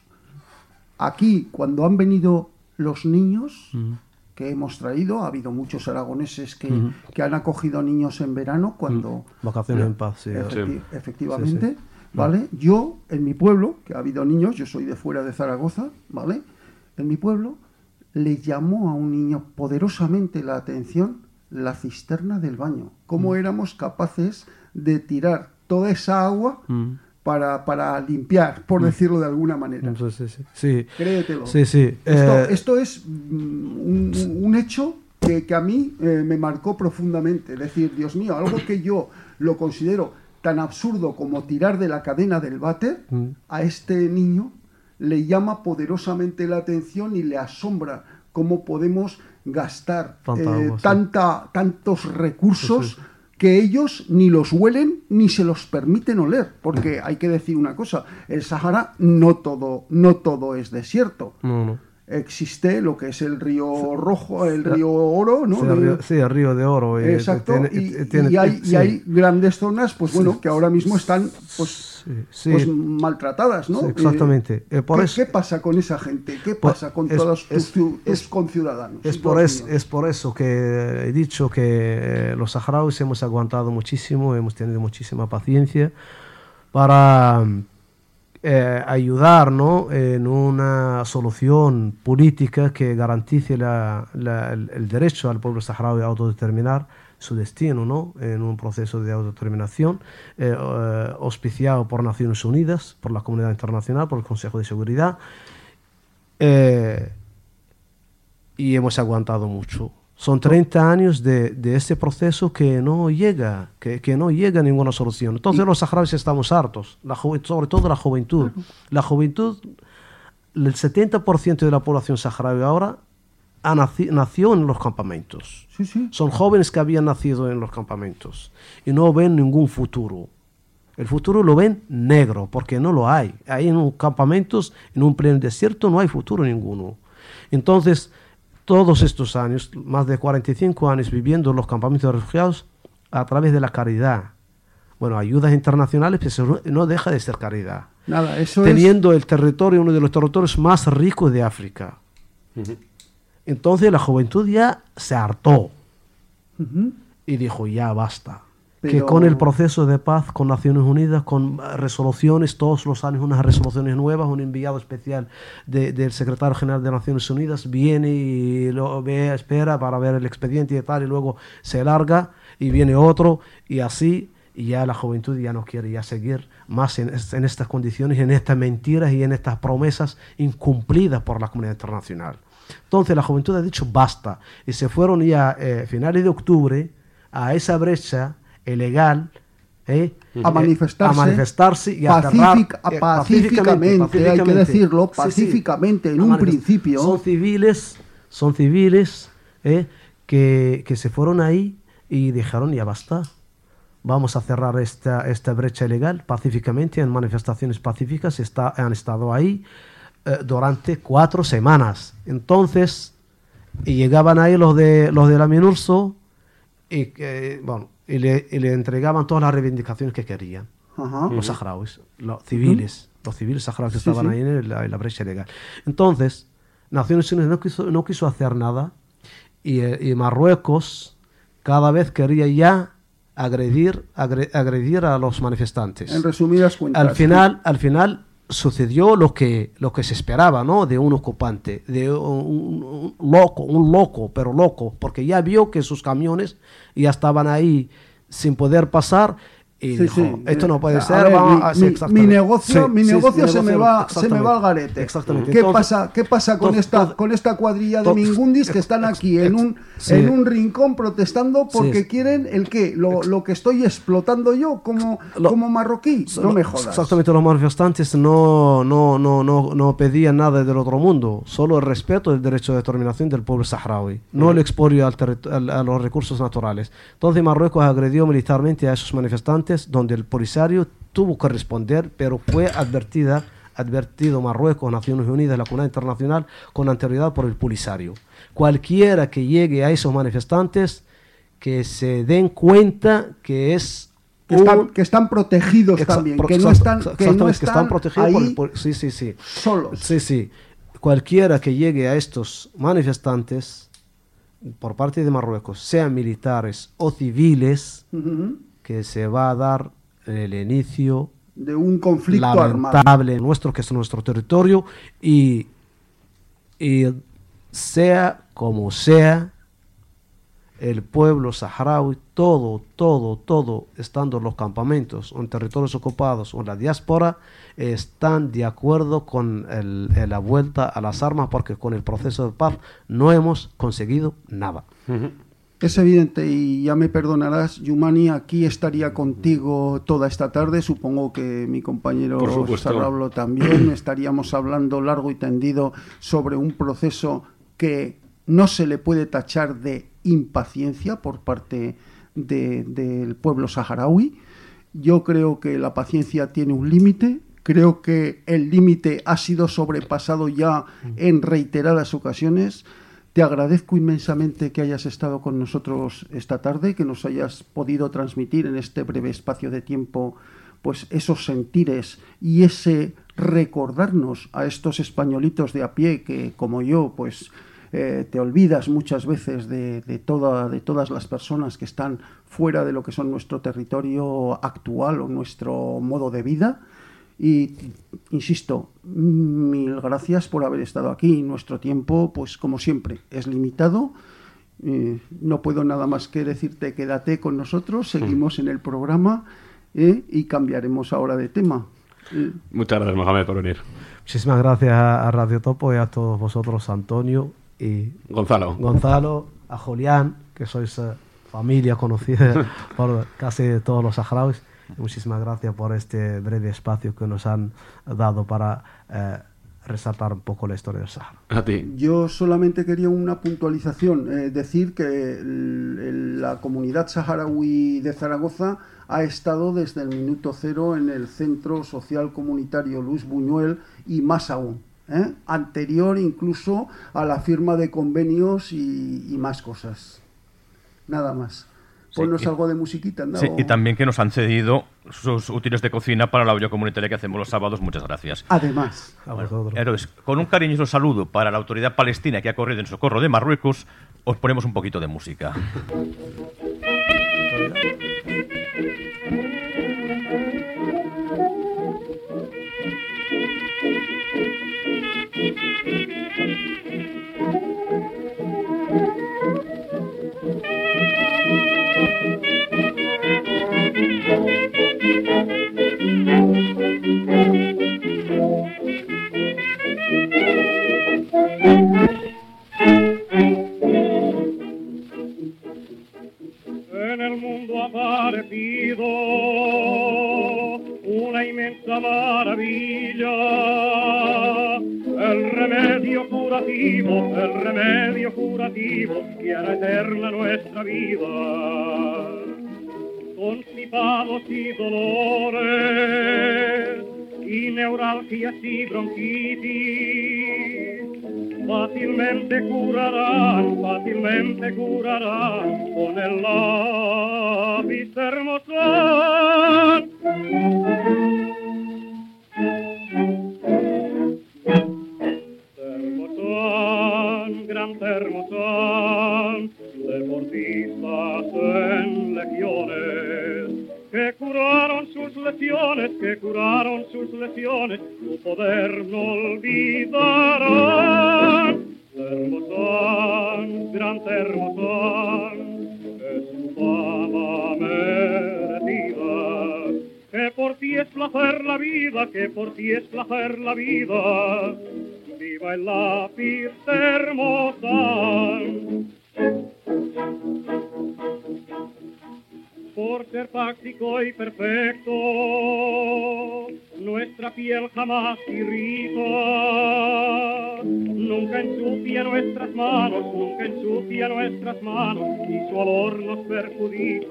Speaker 4: Aquí, cuando han venido los niños uh-huh. que hemos traído, ha habido muchos aragoneses que, uh-huh. que han acogido niños en verano, cuando...
Speaker 5: Uh-huh. Vacaciones en paz, sí.
Speaker 4: Efecti-
Speaker 5: sí.
Speaker 4: Efectivamente,
Speaker 5: sí, sí.
Speaker 4: ¿vale? Yo, en mi pueblo, que ha habido niños, yo soy de fuera de Zaragoza, ¿vale? En mi pueblo, le llamó a un niño poderosamente la atención la cisterna del baño. Cómo mm. éramos capaces de tirar toda esa agua mm. para, para limpiar, por mm. decirlo de alguna manera.
Speaker 5: Sí, sí, sí. sí.
Speaker 4: Créetelo.
Speaker 5: Sí, sí.
Speaker 4: Esto,
Speaker 5: eh...
Speaker 4: esto es un, un hecho que, que a mí eh, me marcó profundamente. Es decir, Dios mío, algo que yo lo considero tan absurdo como tirar de la cadena del váter, mm. a este niño le llama poderosamente la atención y le asombra cómo podemos gastar eh, agua, tanta, sí. tantos recursos sí, sí. que ellos ni los huelen ni se los permiten oler, porque hay que decir una cosa, el Sahara no todo, no todo es desierto.
Speaker 5: No, no.
Speaker 4: Existe lo que es el río Rojo, el río Oro, ¿no?
Speaker 5: Sí, el río, sí, el río de Oro.
Speaker 4: Eh, Exacto, tiene, y, tiene, y, hay, sí. y hay grandes zonas, pues bueno, sí. que ahora mismo están pues, sí, sí. pues maltratadas, ¿no?
Speaker 5: Sí, exactamente.
Speaker 4: Eh, por
Speaker 5: ¿qué,
Speaker 4: eso, ¿Qué pasa con esa gente? ¿Qué pasa con es, todos tus, tus es, conciudadanos?
Speaker 5: Es por, es, es por eso que he dicho que los saharauis hemos aguantado muchísimo, hemos tenido muchísima paciencia para... Eh, ayudar, ¿no? en una solución política que garantice la, la, el, el derecho al pueblo saharaui a autodeterminar su destino, ¿no? en un proceso de autodeterminación eh, eh, auspiciado por Naciones Unidas, por la comunidad internacional, por el Consejo de Seguridad, eh, y hemos aguantado mucho. Son treinta años de, de este proceso que no llega, que, que no llega a ninguna solución. Entonces los saharauis estamos hartos, la sobre todo la juventud. La juventud, el setenta por ciento de la población saharaui ahora ha naci, nació en los campamentos.
Speaker 4: Sí, sí.
Speaker 5: Son jóvenes que habían nacido en los campamentos y no ven ningún futuro. El futuro lo ven negro, porque no lo hay. Ahí en los campamentos, en un pleno desierto, no hay futuro ninguno. Entonces... todos estos años, más de cuarenta y cinco años viviendo en los campamentos de refugiados a través de la caridad. Bueno, ayudas internacionales, pero no deja de ser caridad.
Speaker 4: Nada, eso
Speaker 5: Teniendo
Speaker 4: es...
Speaker 5: el territorio, uno de los territorios más ricos de África. Uh-huh. Entonces la juventud ya se hartó. Uh-huh. Y dijo, ya basta.
Speaker 4: Pero...
Speaker 5: que con el proceso de paz, con Naciones Unidas, con resoluciones, todos los años unas resoluciones nuevas, un enviado especial de, del secretario general de Naciones Unidas viene y lo ve, espera para ver el expediente y tal, y luego se larga y viene otro, y así, y ya la juventud ya no quiere ya seguir más en, en estas condiciones, en estas mentiras y en estas promesas incumplidas por la comunidad internacional. Entonces la juventud ha dicho basta, y se fueron ya a eh, finales de octubre a esa brecha ilegal, eh,
Speaker 4: a manifestarse,
Speaker 5: a manifestarse y a
Speaker 4: pacífica,
Speaker 5: cerrar, eh,
Speaker 4: pacíficamente, pacíficamente, hay que decirlo,
Speaker 5: sí,
Speaker 4: pacíficamente,
Speaker 5: sí,
Speaker 4: en un principio.
Speaker 5: Son civiles, son civiles eh, que, que se fueron ahí y dijeron ya basta. Vamos a cerrar esta, esta brecha ilegal pacíficamente, en manifestaciones pacíficas, está, han estado ahí eh, durante cuatro semanas. Entonces, y llegaban ahí los de, los de la MINURSO y, eh, bueno, y, le, y le entregaban todas las reivindicaciones que querían.
Speaker 4: Ajá.
Speaker 5: Los saharauis, los civiles, uh-huh. los civiles saharauis que sí, estaban sí. ahí en la, en la brecha ilegal. Entonces, Naciones Unidas no quiso, no quiso hacer nada y, y Marruecos cada vez quería ya agredir, agre, agredir a los manifestantes.
Speaker 4: En resumidas cuentas.
Speaker 5: Al final, al final sucedió lo que, lo que se esperaba, ¿no? De un ocupante, de un, un, un loco, un loco, pero loco, porque ya vio que sus camiones ya estaban ahí sin poder pasar. Y
Speaker 4: sí,
Speaker 5: dijo,
Speaker 4: sí.
Speaker 5: esto no puede
Speaker 4: a
Speaker 5: ser.
Speaker 4: Ver,
Speaker 5: vamos
Speaker 4: mi,
Speaker 5: a, sí,
Speaker 4: mi, mi negocio,
Speaker 5: sí,
Speaker 4: mi
Speaker 5: sí,
Speaker 4: negocio,
Speaker 5: sí,
Speaker 4: se,
Speaker 5: mi
Speaker 4: me
Speaker 5: negocio
Speaker 4: va, se me va al garete.
Speaker 5: Exactamente.
Speaker 4: ¿Qué,
Speaker 5: Entonces,
Speaker 4: pasa, ¿Qué pasa con,
Speaker 5: entonces,
Speaker 4: esta, con esta cuadrilla de
Speaker 5: entonces,
Speaker 4: mingundis que están aquí en un,
Speaker 5: sí.
Speaker 4: en un rincón protestando porque
Speaker 5: sí.
Speaker 4: quieren el qué? Lo, lo que estoy explotando yo como,
Speaker 5: lo,
Speaker 4: como marroquí. No
Speaker 5: lo,
Speaker 4: me jodas.
Speaker 5: Exactamente, los manifestantes no, no, no, no, no pedían nada del otro mundo, solo el respeto del derecho de determinación del pueblo saharaui, no uh-huh. el expolio al al, a los recursos naturales. Entonces Marruecos agredió militarmente a esos manifestantes, donde el Polisario tuvo que responder, pero fue advertida, advertido Marruecos, Naciones Unidas, la comunidad internacional, con anterioridad por el Polisario. Cualquiera que llegue a esos manifestantes, que se den cuenta que es
Speaker 4: que están, que están protegidos
Speaker 5: Exa,
Speaker 4: también,
Speaker 5: pro,
Speaker 4: que no están, que no están,
Speaker 5: que están protegidos
Speaker 4: ahí
Speaker 5: por el, por, sí, sí, sí.
Speaker 4: solos.
Speaker 5: Sí, sí. Cualquiera que llegue a estos manifestantes por parte de Marruecos, sean militares o civiles, uh-huh. que se va a dar el inicio
Speaker 4: de un conflicto
Speaker 5: lamentable
Speaker 4: armado.
Speaker 5: nuestro, que es nuestro territorio, y, y sea como sea, el pueblo saharaui, todo, todo, todo, estando en los campamentos, o en territorios ocupados, o en la diáspora, están de acuerdo con el, la vuelta a las armas, porque con el proceso de paz no hemos conseguido nada.
Speaker 4: Uh-huh. Es evidente, y ya me perdonarás, Yumani, aquí estaría contigo toda esta tarde, supongo que mi compañero Sarrablo también, estaríamos hablando largo y tendido sobre un proceso que no se le puede tachar de impaciencia por parte de, del pueblo saharaui. Yo creo que la paciencia tiene un límite, creo que el límite ha sido sobrepasado ya en reiteradas ocasiones. Te agradezco inmensamente que hayas estado con nosotros esta tarde, que nos hayas podido transmitir en este breve espacio de tiempo pues esos sentires y ese recordarnos a estos españolitos de a pie que, como yo, pues eh, te olvidas muchas veces de, de, toda, de todas las personas que están fuera de lo que son nuestro territorio actual o nuestro modo de vida. Y, insisto, mil gracias por haber estado aquí. Nuestro tiempo, pues como siempre, es limitado. Eh, no puedo nada más que decirte quédate con nosotros, seguimos en el programa eh, y cambiaremos ahora de tema. Eh,
Speaker 6: Muchas gracias, Mohamed, por venir.
Speaker 5: Muchísimas gracias a Radio Topo y a todos vosotros, Antonio y
Speaker 6: Gonzalo,
Speaker 5: Gonzalo a Julián, que sois uh, familia conocida por casi todos los saharauis. Muchísimas gracias por este breve espacio que nos han dado para eh, resaltar un poco la historia del Sahara.
Speaker 6: A ti.
Speaker 4: Yo solamente quería una puntualización, eh, decir que el, el, la comunidad saharaui de Zaragoza ha estado desde el minuto cero en el Centro Social Comunitario Luis Buñuel y más aún, ¿eh? anterior incluso a la firma de convenios y, y más cosas. Nada más. Ponnos sí, algo de musiquita, ¿no?
Speaker 1: Sí, y también que nos han cedido sus útiles de cocina para la olla comunitaria que hacemos los sábados. Muchas gracias.
Speaker 4: Además.
Speaker 1: Bueno, héroes, con un cariñoso saludo para la autoridad palestina que ha corrido en socorro de Marruecos, os ponemos un poquito de música.
Speaker 7: En el mundo ha aparecido una inmensa maravilla, el remedio curativo, el remedio curativo que hará eterna nuestra vida. Constipados y dolores, y neuralgias y bronquitis, fácilmente curarán, fácilmente curarán con el lápiz Termosan. Termosan, gran Termosan, deportistas en legiones, que curaron sus lesiones, que curaron sus lesiones, su poder no olvidarán. Termosan, gran Termosan, es su fama merecida, que por ti es placer la vida, que por ti es placer la vida, viva el lápiz Termosan. Por ser práctico y perfecto, nuestra piel jamás irrita, nunca ensucia nuestras manos, nunca ensucia nuestras manos, y su olor nos perjudica.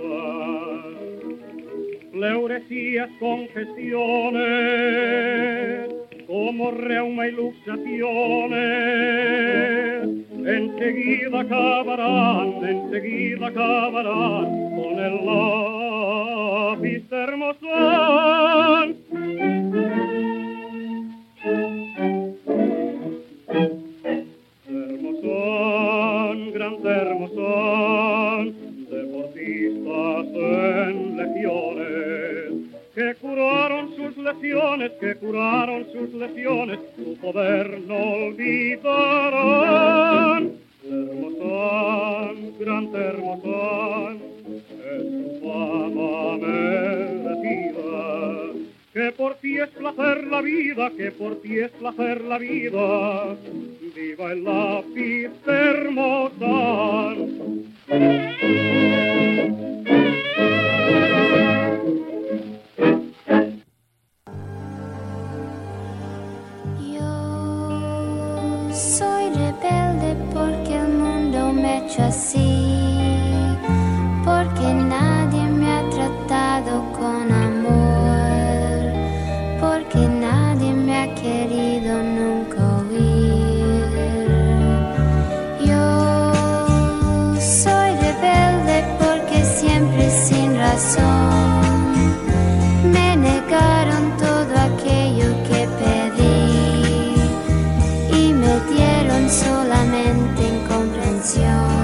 Speaker 7: Pleuresías, congestiones, como reuma y luxaciones, enseguida acabarán, enseguida acabarán con el lápiz Termosan. Termosan, gran Termosan, deportistas en legiones, que curaron sus lesiones, que curaron sus lesiones, su poder no olvidarán. Termosan, gran Termosan, es su fama merecida, que por ti es placer la vida, que por ti es placer la vida, viva el lápiz Termosan.
Speaker 8: Soy rebelde porque el mundo me ha hecho así, porque nadie me ha tratado con amor, porque nadie me ha querido nunca oír. Yo soy rebelde porque siempre sin razón me negaron todo aquello que pedí y me dieron solamente incomprensión.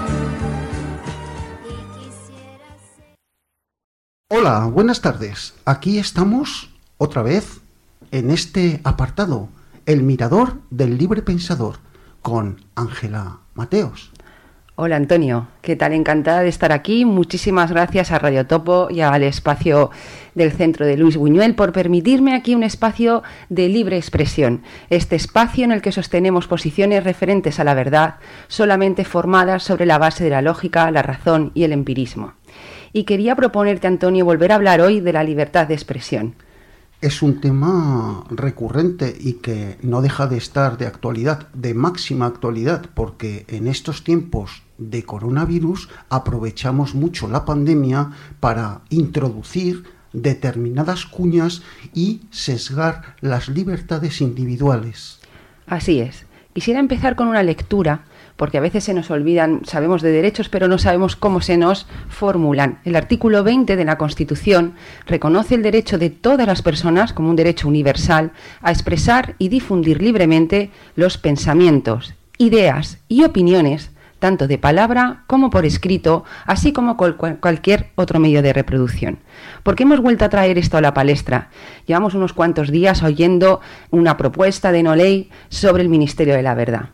Speaker 8: Y quisiera ser...
Speaker 4: Hola, buenas tardes. Aquí estamos otra vez en este apartado, El Mirador del Libre Pensador, con Ángela Mateos.
Speaker 9: Hola Antonio, ¿qué tal? Encantada de estar aquí. Muchísimas gracias a Radio Topo y al espacio del Centro de Luis Buñuel por permitirme aquí un espacio de libre expresión. Este espacio en el que sostenemos posiciones referentes a la verdad, solamente formadas sobre la base de la lógica, la razón y el empirismo. Y quería proponerte, Antonio, volver a hablar hoy de la libertad de expresión.
Speaker 4: Es un tema recurrente y que no deja de estar de actualidad, de máxima actualidad, porque en estos tiempos de coronavirus aprovechamos mucho la pandemia para introducir determinadas cuñas y sesgar las libertades individuales.
Speaker 9: Así es. Quisiera empezar con una lectura, porque a veces se nos olvidan, sabemos de derechos, pero no sabemos cómo se nos formulan. El artículo veinte de la Constitución reconoce el derecho de todas las personas, como un derecho universal, a expresar y difundir libremente los pensamientos, ideas y opiniones tanto de palabra como por escrito, así como con cualquier otro medio de reproducción. ¿Por qué hemos vuelto a traer esto a la palestra? Llevamos unos cuantos días oyendo una propuesta de no ley sobre el Ministerio de la Verdad.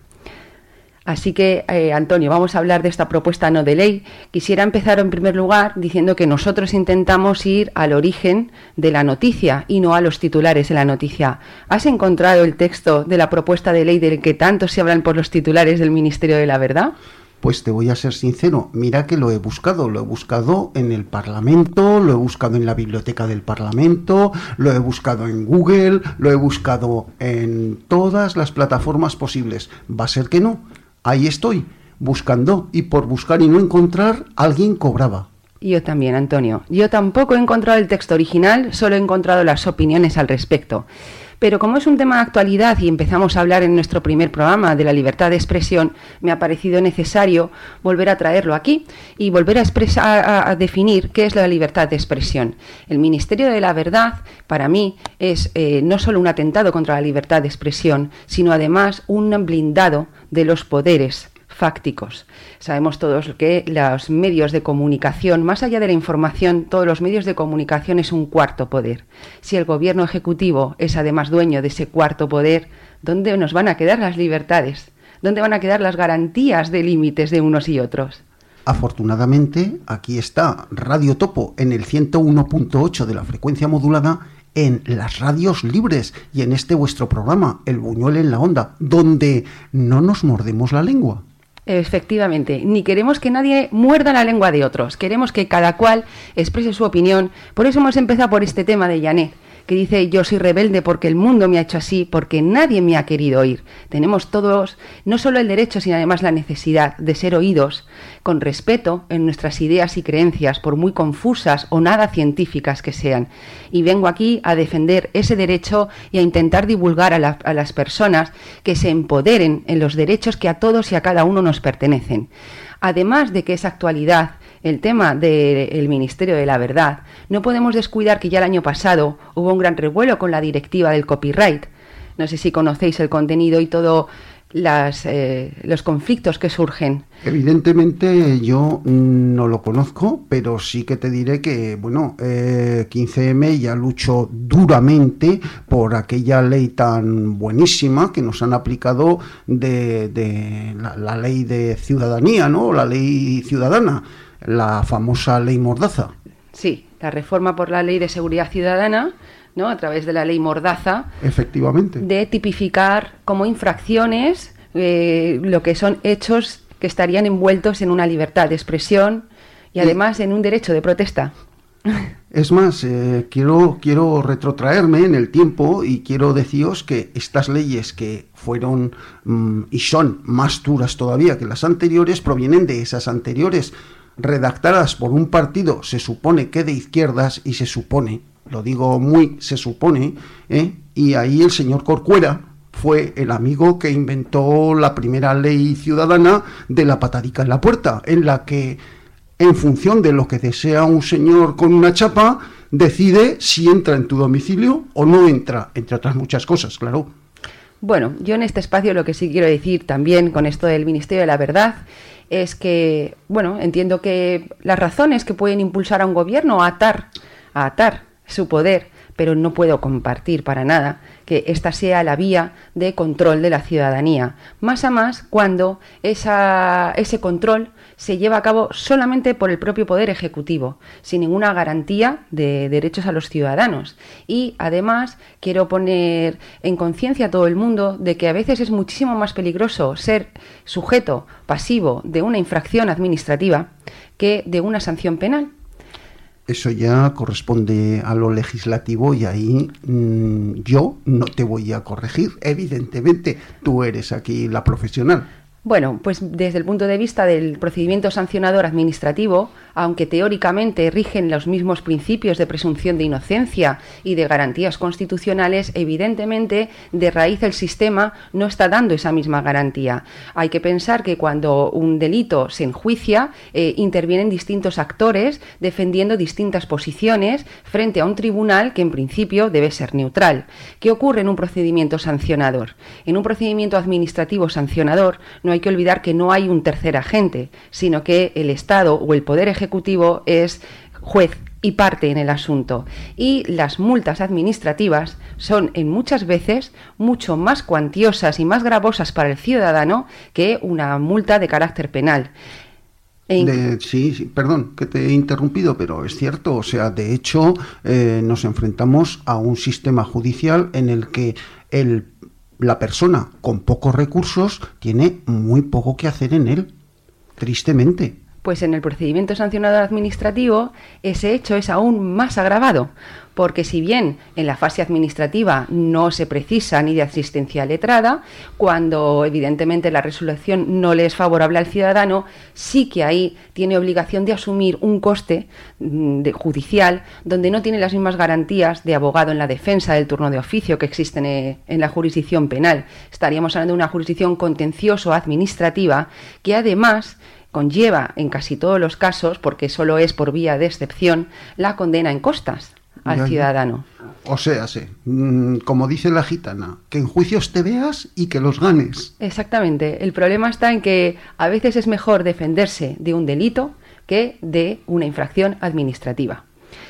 Speaker 9: Así que, eh, Antonio, vamos a hablar de esta propuesta no de ley. Quisiera empezar en primer lugar diciendo que nosotros intentamos ir al origen de la noticia y no a los titulares de la noticia. ¿Has encontrado el texto de la propuesta de ley del que tanto se hablan por los titulares del Ministerio de la Verdad?
Speaker 4: Pues te voy a ser sincero, mira que lo he buscado, lo he buscado en el Parlamento, lo he buscado en la biblioteca del Parlamento, lo he buscado en Google, lo he buscado en todas las plataformas posibles. Va a ser que no. Ahí estoy, buscando, y por buscar y no encontrar, alguien cobraba.
Speaker 9: Yo también, Antonio. Yo tampoco he encontrado el texto original, solo he encontrado las opiniones al respecto. Pero como es un tema de actualidad y empezamos a hablar en nuestro primer programa de la libertad de expresión, me ha parecido necesario volver a traerlo aquí y volver a, expresar, a, a definir qué es la libertad de expresión. El Ministerio de la Verdad, para mí, es eh, no solo un atentado contra la libertad de expresión, sino además un blindado de los poderes fácticos. Sabemos todos que los medios de comunicación, más allá de la información, todos los medios de comunicación es un cuarto poder. Si el gobierno ejecutivo es además dueño de ese cuarto poder, ¿dónde nos van a quedar las libertades? ¿Dónde van a quedar las garantías de límites de unos y otros?
Speaker 4: Afortunadamente, aquí está Radio Topo en el ciento uno punto ocho de la frecuencia modulada, en las radios libres y en este vuestro programa, El Buñuel en la Onda, donde no nos mordemos la lengua.
Speaker 9: Efectivamente, ni queremos que nadie muerda la lengua de otros, queremos que cada cual exprese su opinión. Por eso hemos empezado por este tema de Janet, que dice: yo soy rebelde porque el mundo me ha hecho así, porque nadie me ha querido oír. Tenemos todos no solo el derecho, sino además la necesidad de ser oídos con respeto en nuestras ideas y creencias, por muy confusas o nada científicas que sean. Y vengo aquí a defender ese derecho y a intentar divulgar a, la, a las personas que se empoderen en los derechos que a todos y a cada uno nos pertenecen. Además de que es actualidad el tema del Ministerio de la Verdad, no podemos descuidar que ya el año pasado hubo un gran revuelo con la directiva del copyright. No sé si conocéis el contenido y todos eh, los conflictos que surgen.
Speaker 4: Evidentemente yo no lo conozco, pero sí que te diré que, bueno, eh, quince eme ya luchó duramente por aquella ley tan buenísima que nos han aplicado de, de la, la ley de ciudadanía, ¿no? La ley ciudadana, la famosa ley Mordaza.
Speaker 9: Sí, la reforma por la ley de seguridad ciudadana, ¿no? A través de la ley Mordaza.
Speaker 4: Efectivamente.
Speaker 9: De tipificar como infracciones eh, lo que son hechos que estarían envueltos en una libertad de expresión y además en un derecho de protesta.
Speaker 4: Es más, eh, quiero, quiero retrotraerme en el tiempo y quiero deciros que estas leyes que fueron mmm, y son más duras todavía que las anteriores provienen de esas anteriores, redactadas por un partido, se supone que de izquierdas, y se supone, lo digo muy se supone, ¿eh? Y ahí el señor Corcuera fue el amigo que inventó la primera ley ciudadana de la patadica en la puerta, en la que, en función de lo que desea un señor con una chapa, decide si entra en tu domicilio o no entra, entre otras muchas cosas, claro.
Speaker 9: Bueno, yo en este espacio lo que sí quiero decir también con esto del Ministerio de la Verdad es que, bueno, entiendo que las razones que pueden impulsar a un gobierno a atar, a atar su poder, pero no puedo compartir para nada que esta sea la vía de control de la ciudadanía, más a más cuando esa, ese control se lleva a cabo solamente por el propio Poder Ejecutivo, sin ninguna garantía de derechos a los ciudadanos. Y además quiero poner en conciencia a todo el mundo de que a veces es muchísimo más peligroso ser sujeto pasivo de una infracción administrativa que de una sanción penal.
Speaker 4: Eso ya corresponde a lo legislativo y ahí mmm, yo no te voy a corregir. Evidentemente, tú eres aquí la profesional.
Speaker 9: Bueno, pues desde el punto de vista del procedimiento sancionador administrativo, aunque teóricamente rigen los mismos principios de presunción de inocencia y de garantías constitucionales, evidentemente de raíz el sistema no está dando esa misma garantía. Hay que pensar que cuando un delito se enjuicia, eh, intervienen distintos actores defendiendo distintas posiciones frente a un tribunal que en principio debe ser neutral. ¿Qué ocurre en un procedimiento sancionador? En un procedimiento administrativo sancionador no no hay que olvidar que no hay un tercer agente, sino que el Estado o el Poder Ejecutivo es juez y parte en el asunto. Y las multas administrativas son en muchas veces mucho más cuantiosas y más gravosas para el ciudadano que una multa de carácter penal.
Speaker 4: De, sí, sí, perdón que te he interrumpido, pero es cierto, o sea, de hecho eh, nos enfrentamos a un sistema judicial en el que el, la persona con pocos recursos tiene muy poco que hacer en él, tristemente.
Speaker 9: Pues en el procedimiento sancionador administrativo ese hecho es aún más agravado, porque si bien en la fase administrativa no se precisa ni de asistencia letrada, cuando evidentemente la resolución no le es favorable al ciudadano, sí que ahí tiene obligación de asumir un coste de judicial donde no tiene las mismas garantías de abogado en la defensa del turno de oficio que existen en la jurisdicción penal. Estaríamos hablando de una jurisdicción contencioso-administrativa que además conlleva en casi todos los casos, porque solo es por vía de excepción, la condena en costas al
Speaker 4: Ya, ya.
Speaker 9: ciudadano.
Speaker 4: O sea, sí, mm, como dice la gitana, que en juicios te veas y que los ganes.
Speaker 9: Exactamente. El problema está en que a veces es mejor defenderse de un delito que de una infracción administrativa.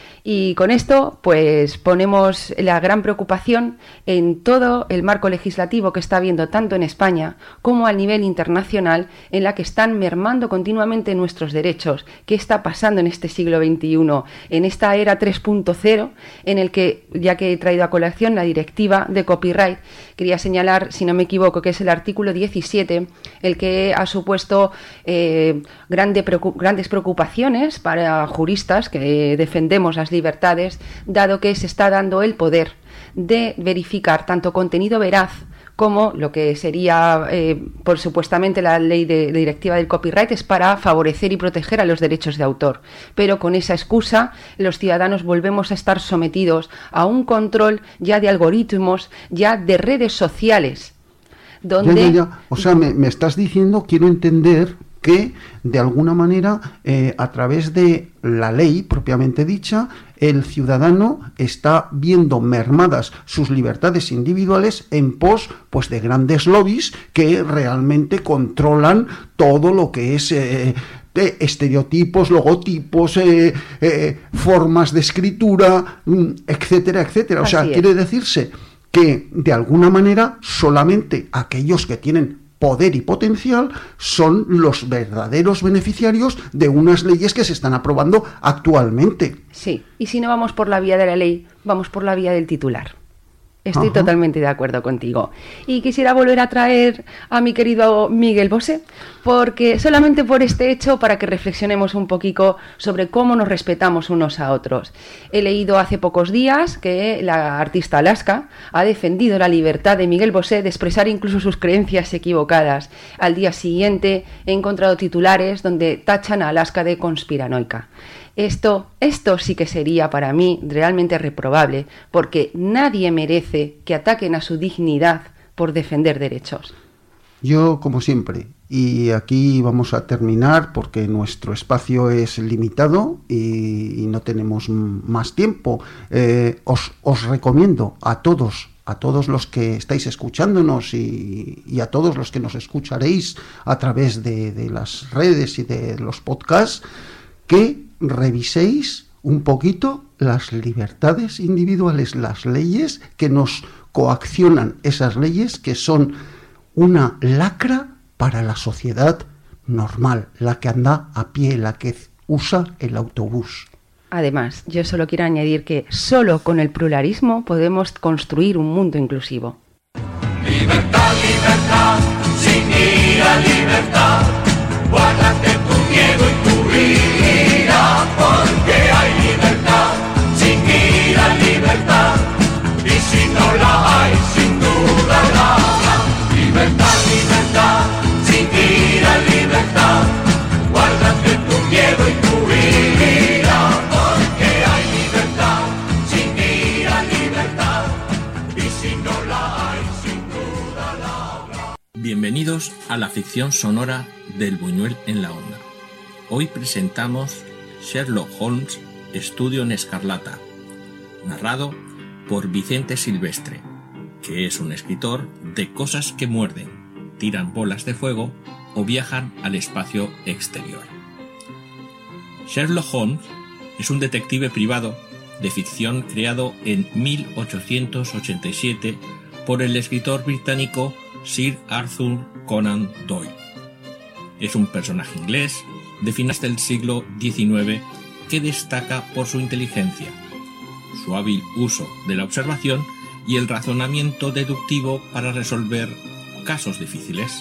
Speaker 9: Y con esto, pues ponemos la gran preocupación en todo el marco legislativo que está habiendo tanto en España como a nivel internacional, en la que están mermando continuamente nuestros derechos. ¿Qué está pasando en este siglo veintiuno, en esta era tres punto cero, en el que, ya que he traído a colación la directiva de copyright, quería señalar, si no me equivoco, que es el artículo diecisiete, el que ha supuesto eh, grande preocup- grandes preocupaciones para juristas que defendemos las libertades, dado que se está dando el poder de verificar tanto contenido veraz como lo que sería, eh, por supuestamente, la ley de, de directiva del copyright es para favorecer y proteger a los derechos de autor. Pero con esa excusa, los ciudadanos volvemos a estar sometidos a un control ya de algoritmos, ya de redes sociales, donde...
Speaker 4: Ya, ya, ya. O sea, me, me estás diciendo, quiero entender que de alguna manera eh, a través de la ley propiamente dicha, el ciudadano está viendo mermadas sus libertades individuales en pos pues de grandes lobbies que realmente controlan todo lo que es eh, de estereotipos, logotipos, eh, eh, formas de escritura, etcétera, etcétera. O
Speaker 9: Así
Speaker 4: sea,
Speaker 9: es.
Speaker 4: quiere decirse que de alguna manera solamente aquellos que tienen poder y potencial son los verdaderos beneficiarios de unas leyes que se están aprobando actualmente.
Speaker 9: Sí, y si no vamos por la vía de la ley, vamos por la vía del titular. Estoy
Speaker 4: Ajá.
Speaker 9: totalmente de acuerdo contigo. Y quisiera volver a traer a mi querido Miguel Bosé, porque solamente por este hecho, para que reflexionemos un poquito sobre cómo nos respetamos unos a otros. He leído hace pocos días que la artista Alaska ha defendido la libertad de Miguel Bosé de expresar incluso sus creencias equivocadas. Al día siguiente he encontrado titulares donde tachan a Alaska de conspiranoica. Esto, esto sí que sería para mí realmente reprobable, porque nadie merece que ataquen a su dignidad por defender derechos.
Speaker 4: Yo, como siempre, y aquí vamos a terminar porque nuestro espacio es limitado y, y no tenemos m- más tiempo, eh, os, os recomiendo a todos, a todos los que estáis escuchándonos y, y a todos los que nos escucharéis a través de, de las redes y de los podcasts, que reviséis un poquito las libertades individuales, las leyes que nos coaccionan, esas leyes que son una lacra para la sociedad normal, la que anda a pie, la que usa el autobús.
Speaker 9: Además, yo solo quiero añadir que solo con el pluralismo podemos construir un mundo inclusivo.
Speaker 3: Libertad, libertad, sin ira, libertad. Guárdate tu miedo y tu ira, porque hay libertad, sin ira, libertad. Y si no la hay, sin duda la habrá. Libertad, libertad, sin ira, libertad. Guárdate tu miedo y tu ira, porque hay libertad, sin ira, libertad. Y si no la hay, sin duda la habrá.
Speaker 10: Bienvenidos a la ficción sonora del Buñuel en la Onda. Hoy presentamos Sherlock Holmes, Estudio en Escarlata, narrado por Vicente Silvestre, que es un escritor de cosas que muerden, tiran bolas de fuego o viajan al espacio exterior. Sherlock Holmes es un detective privado de ficción creado en mil ochocientos ochenta y siete por el escritor británico Sir Arthur Conan Doyle. Es un personaje inglés de finales del siglo diecinueve que destaca por su inteligencia, su hábil uso de la observación y el razonamiento deductivo para resolver casos difíciles.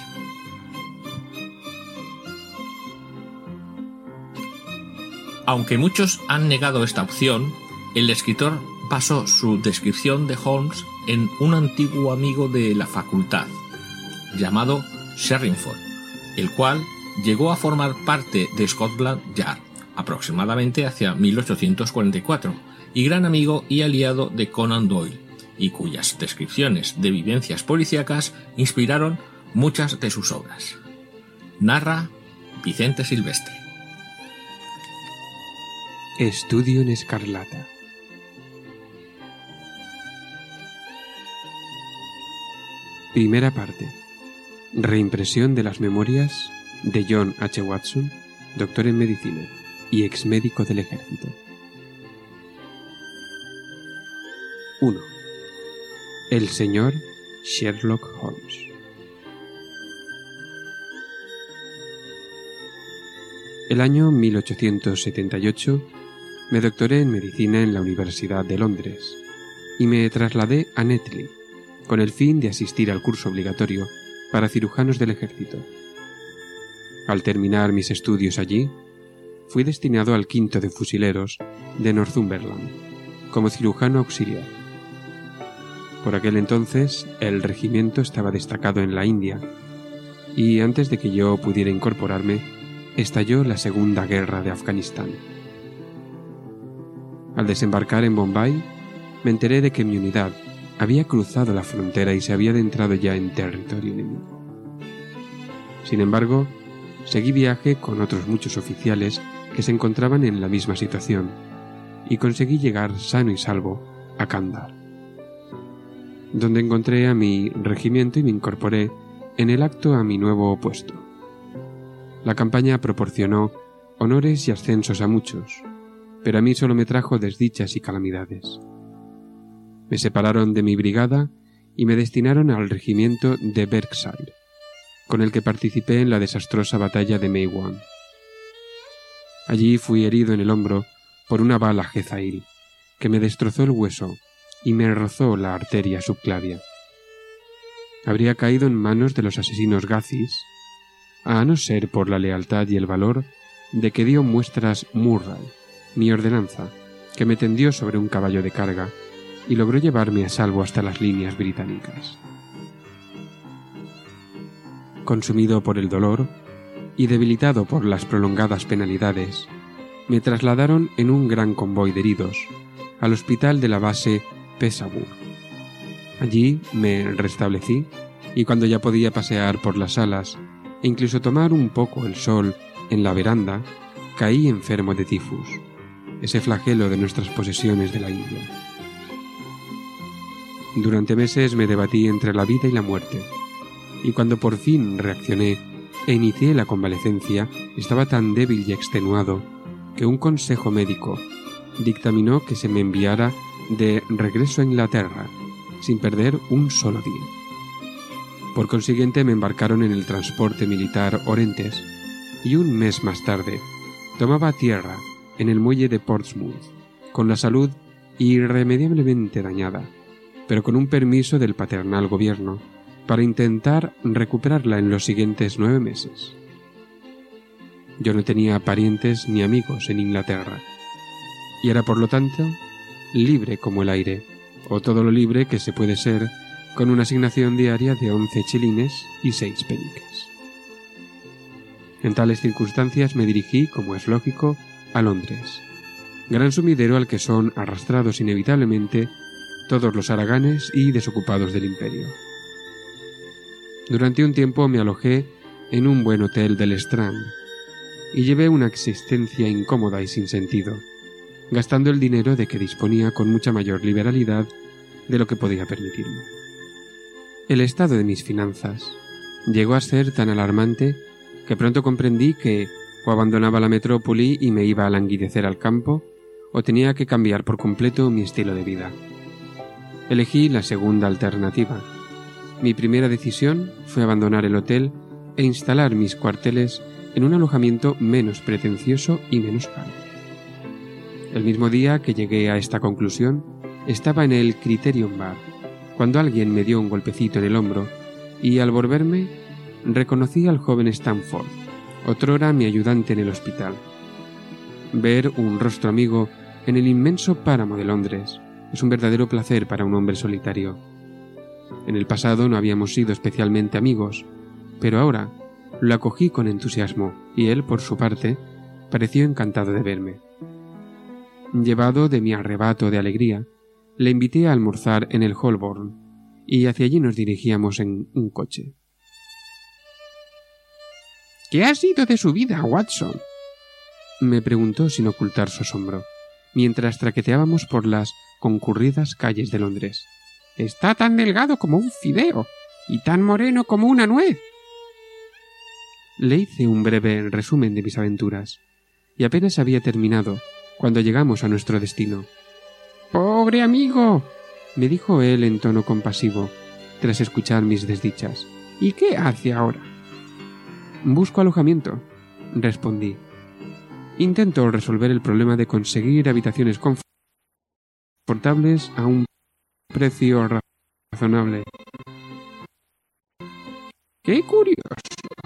Speaker 10: Aunque muchos han negado esta opción, el escritor basó su descripción de Holmes en un antiguo amigo de la facultad, llamado Sherringford, el cual llegó a formar parte de Scotland Yard aproximadamente hacia mil ochocientos cuarenta y cuatro y gran amigo y aliado de Conan Doyle, y cuyas descripciones de vivencias policíacas inspiraron muchas de sus obras. Narra Vicente Silvestre.
Speaker 11: Estudio en Escarlata. Primera parte. Reimpresión de las memorias de John H. Watson, doctor en medicina y ex médico del ejército. uno. El señor Sherlock Holmes. El año mil ochocientos setenta y ocho me doctoré en medicina en la Universidad de Londres y me trasladé a Netley con el fin de asistir al curso obligatorio para cirujanos del ejército. Al terminar mis estudios allí, fui destinado al quinto de fusileros de Northumberland como cirujano auxiliar. Por aquel entonces, el regimiento estaba destacado en la India, y antes de que yo pudiera incorporarme, estalló la Segunda Guerra de Afganistán. Al desembarcar en Bombay, me enteré de que mi unidad había cruzado la frontera y se había adentrado ya en territorio enemigo. Sin embargo, seguí viaje con otros muchos oficiales que se encontraban en la misma situación, y conseguí llegar sano y salvo a Kandahar, donde encontré a mi regimiento y me incorporé en el acto a mi nuevo puesto. La campaña proporcionó honores y ascensos a muchos, pero a mí solo me trajo desdichas y calamidades. Me separaron de mi brigada y me destinaron al regimiento de Berkshire, con el que participé en la desastrosa batalla de Maiwand. Allí fui herido en el hombro por una bala Jezail, que me destrozó el hueso y me rozó la arteria subclavia. Habría caído en manos de los asesinos Gazis, a no ser por la lealtad y el valor de que dio muestras Murray, mi ordenanza, que me tendió sobre un caballo de carga y logró llevarme a salvo hasta las líneas británicas. Consumido por el dolor y debilitado por las prolongadas penalidades, me trasladaron en un gran convoy de heridos al hospital de la base Peshawar. Allí me restablecí y cuando ya podía pasear por las salas e incluso tomar un poco el sol en la veranda, caí enfermo de tifus, ese flagelo de nuestras posesiones de la India. Durante meses me debatí entre la vida y la muerte, y cuando por fin reaccioné e inicié la convalecencia, estaba tan débil y extenuado que un consejo médico dictaminó que se me enviara de regreso a Inglaterra, sin perder un solo día. Por consiguiente me embarcaron en el transporte militar Orentes, y un mes más tarde tomaba tierra en el muelle de Portsmouth, con la salud irremediablemente dañada, pero con un permiso del paternal gobierno para intentar recuperarla en los siguientes nueve meses. Yo no tenía parientes ni amigos en Inglaterra, y era por lo tanto libre como el aire, o todo lo libre que se puede ser con una asignación diaria de once chelines y seis peniques. En tales circunstancias me dirigí, como es lógico, a Londres, gran sumidero al que son arrastrados inevitablemente todos los haraganes y desocupados del imperio. Durante un tiempo me alojé en un buen hotel del Strand y llevé una existencia incómoda y sin sentido, gastando el dinero de que disponía con mucha mayor liberalidad de lo que podía permitirme. El estado de mis finanzas Llegó a ser tan alarmante que pronto comprendí que o abandonaba la metrópoli y me iba a languidecer al campo, o tenía que cambiar por completo mi estilo de vida. Elegí la segunda alternativa. Mi primera decisión fue abandonar el hotel e instalar mis cuarteles en un alojamiento menos pretencioso y menos caro. El mismo día que llegué a esta conclusión, estaba en el Criterion Bar, cuando alguien me dio un golpecito en el hombro y, al volverme, reconocí al joven Stanford, otrora mi ayudante en el hospital. Ver un rostro amigo en el inmenso páramo de Londres es un verdadero placer para un hombre solitario. En el pasado no habíamos sido especialmente amigos, pero ahora lo acogí con entusiasmo y él, por su parte, pareció encantado de verme. Llevado de mi arrebato de alegría, le invité a almorzar en el Holborn y hacia allí nos dirigíamos en un coche. «¿Qué ha sido de su vida, Watson?», me preguntó sin ocultar su asombro, mientras traqueteábamos por las concurridas calles de Londres. «Está tan delgado como un fideo y tan moreno como una nuez». Le hice un breve resumen de mis aventuras, y apenas había terminado cuando llegamos a nuestro destino. «¡Pobre amigo!», me dijo él en tono compasivo, tras escuchar mis desdichas. «¿Y qué hace ahora?». «Busco alojamiento», respondí. «Intento resolver el problema de conseguir habitaciones confortables a un precio razonable». «¡Qué curioso!»,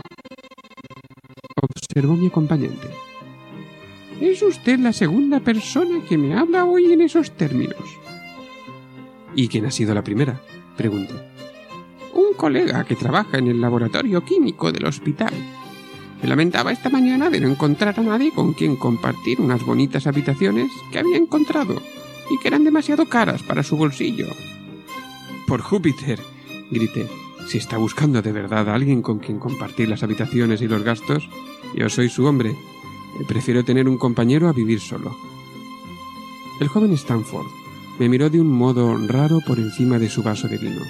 Speaker 11: observó mi acompañante. «Es usted la segunda persona que me habla hoy en esos términos». «¿Y quién ha sido la primera?», pregunté. «Un colega que trabaja en el laboratorio químico del hospital. Se lamentaba esta mañana de no encontrar a nadie con quien compartir unas bonitas habitaciones que había encontrado y que eran demasiado caras para su bolsillo». «Por Júpiter», grité, «si está buscando de verdad a alguien con quien compartir las habitaciones y los gastos, yo soy su hombre. Prefiero tener un compañero a vivir solo». El joven Stanford me miró de un modo raro por encima de su vaso de vino.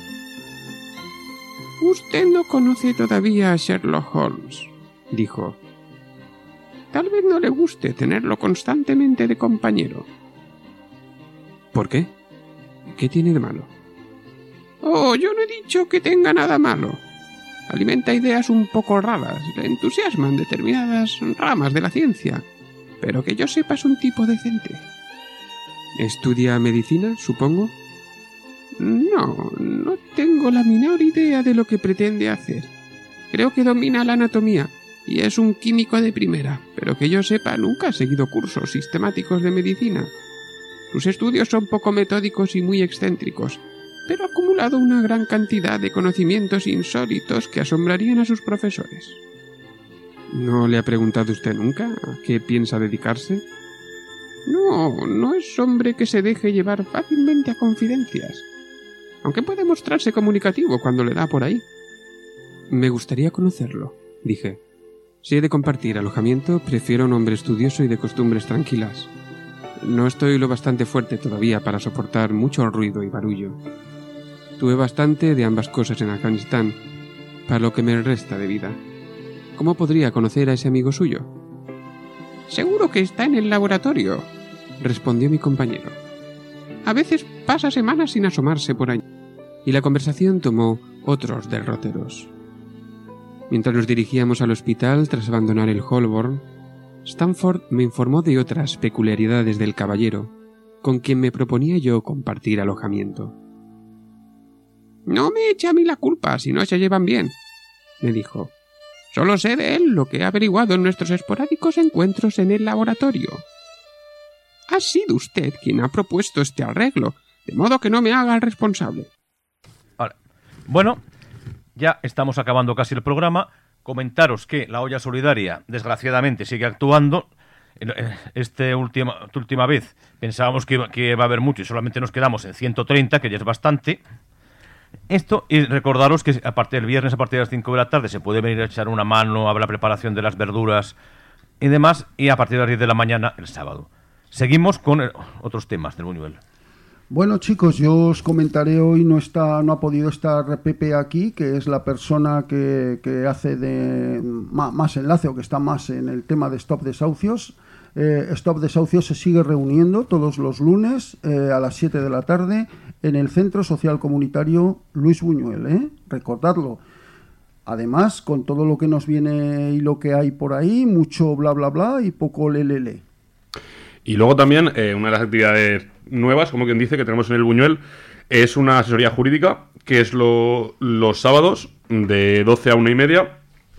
Speaker 11: «Usted no conoce todavía a Sherlock Holmes», dijo. «Tal vez no le guste tenerlo constantemente de compañero». «¿Por qué? ¿Qué tiene de malo?». «Oh, yo no he dicho que tenga nada malo. Alimenta ideas un poco raras, le entusiasman determinadas ramas de la ciencia, pero que yo sepa es un tipo decente». «¿Estudia medicina, supongo?». «No, no tengo la menor idea de lo que pretende hacer. Creo que domina la anatomía y es un químico de primera, pero que yo sepa nunca ha seguido cursos sistemáticos de medicina. Sus estudios son poco metódicos y muy excéntricos, pero ha acumulado una gran cantidad de conocimientos insólitos que asombrarían a sus profesores». «¿No le ha preguntado usted nunca a qué piensa dedicarse?». «No, no es hombre que se deje llevar fácilmente a confidencias, aunque puede mostrarse comunicativo cuando le da por ahí». «Me gustaría conocerlo», dije. «Si he de compartir alojamiento, prefiero un hombre estudioso y de costumbres tranquilas. No estoy lo bastante fuerte todavía para soportar mucho ruido y barullo. Tuve bastante de ambas cosas en Afganistán, para lo que me resta de vida. ¿Cómo podría conocer a ese amigo suyo?». «Seguro que está en el laboratorio», respondió mi compañero. «A veces pasa semanas sin asomarse por allí». Y la conversación tomó otros derroteros. Mientras nos dirigíamos al hospital tras abandonar el Holborn, Stanford me informó de otras peculiaridades del caballero, con quien me proponía yo compartir alojamiento. «No me eche a mí la culpa si no se llevan bien», me dijo. «Solo sé de él lo que he averiguado en nuestros esporádicos encuentros en el laboratorio. Ha sido usted quien ha propuesto este arreglo, de modo que no me haga el responsable».
Speaker 1: Vale. Bueno, ya estamos acabando casi el programa. Comentaros que la olla solidaria, desgraciadamente, sigue actuando. Este última, esta última vez pensábamos que, que va a haber mucho y solamente nos quedamos en ciento treinta, que ya es bastante. Esto, y recordaros que a partir del viernes, a partir de las cinco de la tarde, se puede venir a echar una mano a la preparación de las verduras y demás, y a partir de las diez de la mañana el sábado. Seguimos con el, otros temas del Buñuel.
Speaker 4: Bueno, chicos, yo os comentaré hoy, no está, no ha podido estar Pepe aquí, que es la persona que, que hace de más, más enlace o que está más en el tema de Stop Desahucios. Eh, Stop Desahucios se sigue reuniendo todos los lunes eh, a las siete de la tarde en el Centro Social Comunitario Luis Buñuel, ¿eh? Recordadlo. Además, con todo lo que nos viene y lo que hay por ahí, mucho bla bla bla y poco lelele.
Speaker 6: Y luego también, eh, una de las actividades nuevas, como quien dice, que tenemos en el Buñuel, es una asesoría jurídica, que es lo, los sábados, de doce a una y media.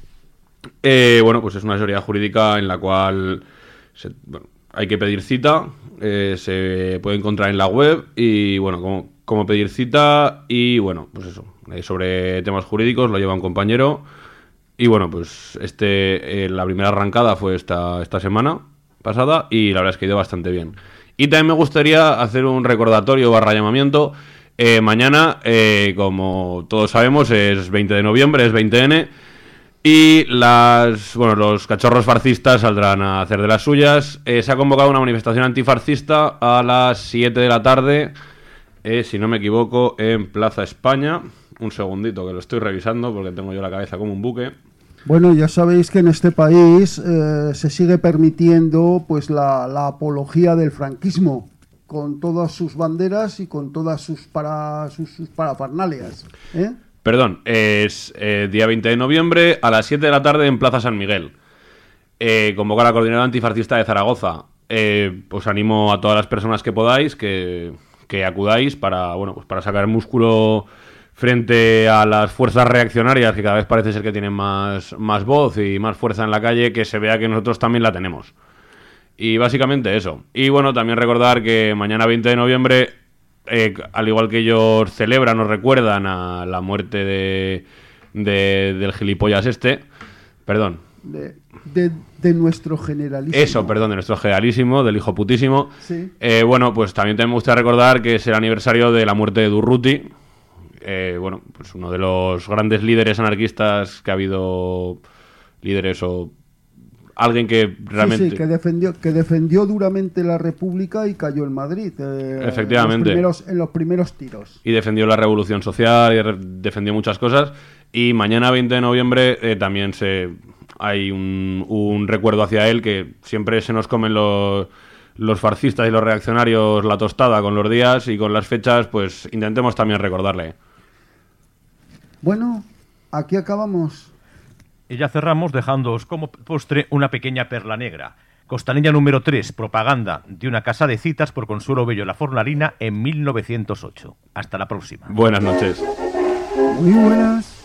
Speaker 6: Eh, bueno, pues es una asesoría jurídica en la cual se, bueno, hay que pedir cita, eh, se puede encontrar en la web, y bueno, cómo, cómo pedir cita, y bueno, pues eso, eh, sobre temas jurídicos lo lleva un compañero. Y bueno, pues este eh, la primera arrancada fue esta, esta semana pasada, y la verdad es que ha ido bastante bien. Y también me gustaría hacer un recordatorio barra llamamiento. Eh, mañana, eh, como todos sabemos, es veinte de noviembre, es veinte ene, y las, bueno, los cachorros farcistas saldrán a hacer de las suyas. Eh, se ha convocado una manifestación antifarcista a las siete de la tarde, eh, si no me equivoco, en Plaza España. Un segundito que lo estoy revisando porque tengo yo la cabeza como un buque.
Speaker 4: Bueno, ya sabéis que en este país eh, se sigue permitiendo pues la, la apología del franquismo, con todas sus banderas y con todas sus, para, sus, sus parafernalias, ¿eh?
Speaker 6: Perdón, es eh, día veinte de noviembre a las siete de la tarde en Plaza San Miguel. Eh, convoca la Coordinadora Antifarcista de Zaragoza. Eh, os animo a todas las personas que podáis que, que acudáis para, bueno, pues para sacar músculo frente a las fuerzas reaccionarias, que cada vez parece ser que tienen más, más voz y más fuerza en la calle, que se vea que nosotros también la tenemos. Y básicamente eso. Y bueno, también recordar que mañana veinte de noviembre, eh, al igual que ellos celebran o recuerdan a la muerte de, de del gilipollas este, perdón.
Speaker 4: De, de, de nuestro generalísimo.
Speaker 6: Eso, perdón, de nuestro generalísimo, del hijo putísimo.
Speaker 4: Sí.
Speaker 6: Eh, bueno, pues también me gustaría recordar que es el aniversario de la muerte de Durruti. Eh, bueno, pues uno de los grandes líderes anarquistas que ha habido, líderes o alguien que realmente...
Speaker 4: Sí, sí, que defendió, que defendió duramente la República y cayó en Madrid. Eh,
Speaker 6: Efectivamente.
Speaker 4: En los, primeros, en los primeros tiros.
Speaker 6: Y defendió la revolución social y re defendió muchas cosas. Y mañana veinte de noviembre eh, también se hay un, un recuerdo hacia él, que siempre se nos comen los... los fascistas y los reaccionarios la tostada con los días, y con las fechas pues intentemos también recordarle.
Speaker 4: Bueno, aquí acabamos.
Speaker 1: Y ya cerramos dejándoos como postre una pequeña perla negra. Costanilla número tres, propaganda de una casa de citas por Consuelo Bello La Fornarina en mil novecientos ocho. Hasta la próxima.
Speaker 6: Buenas noches.
Speaker 4: Muy buenas.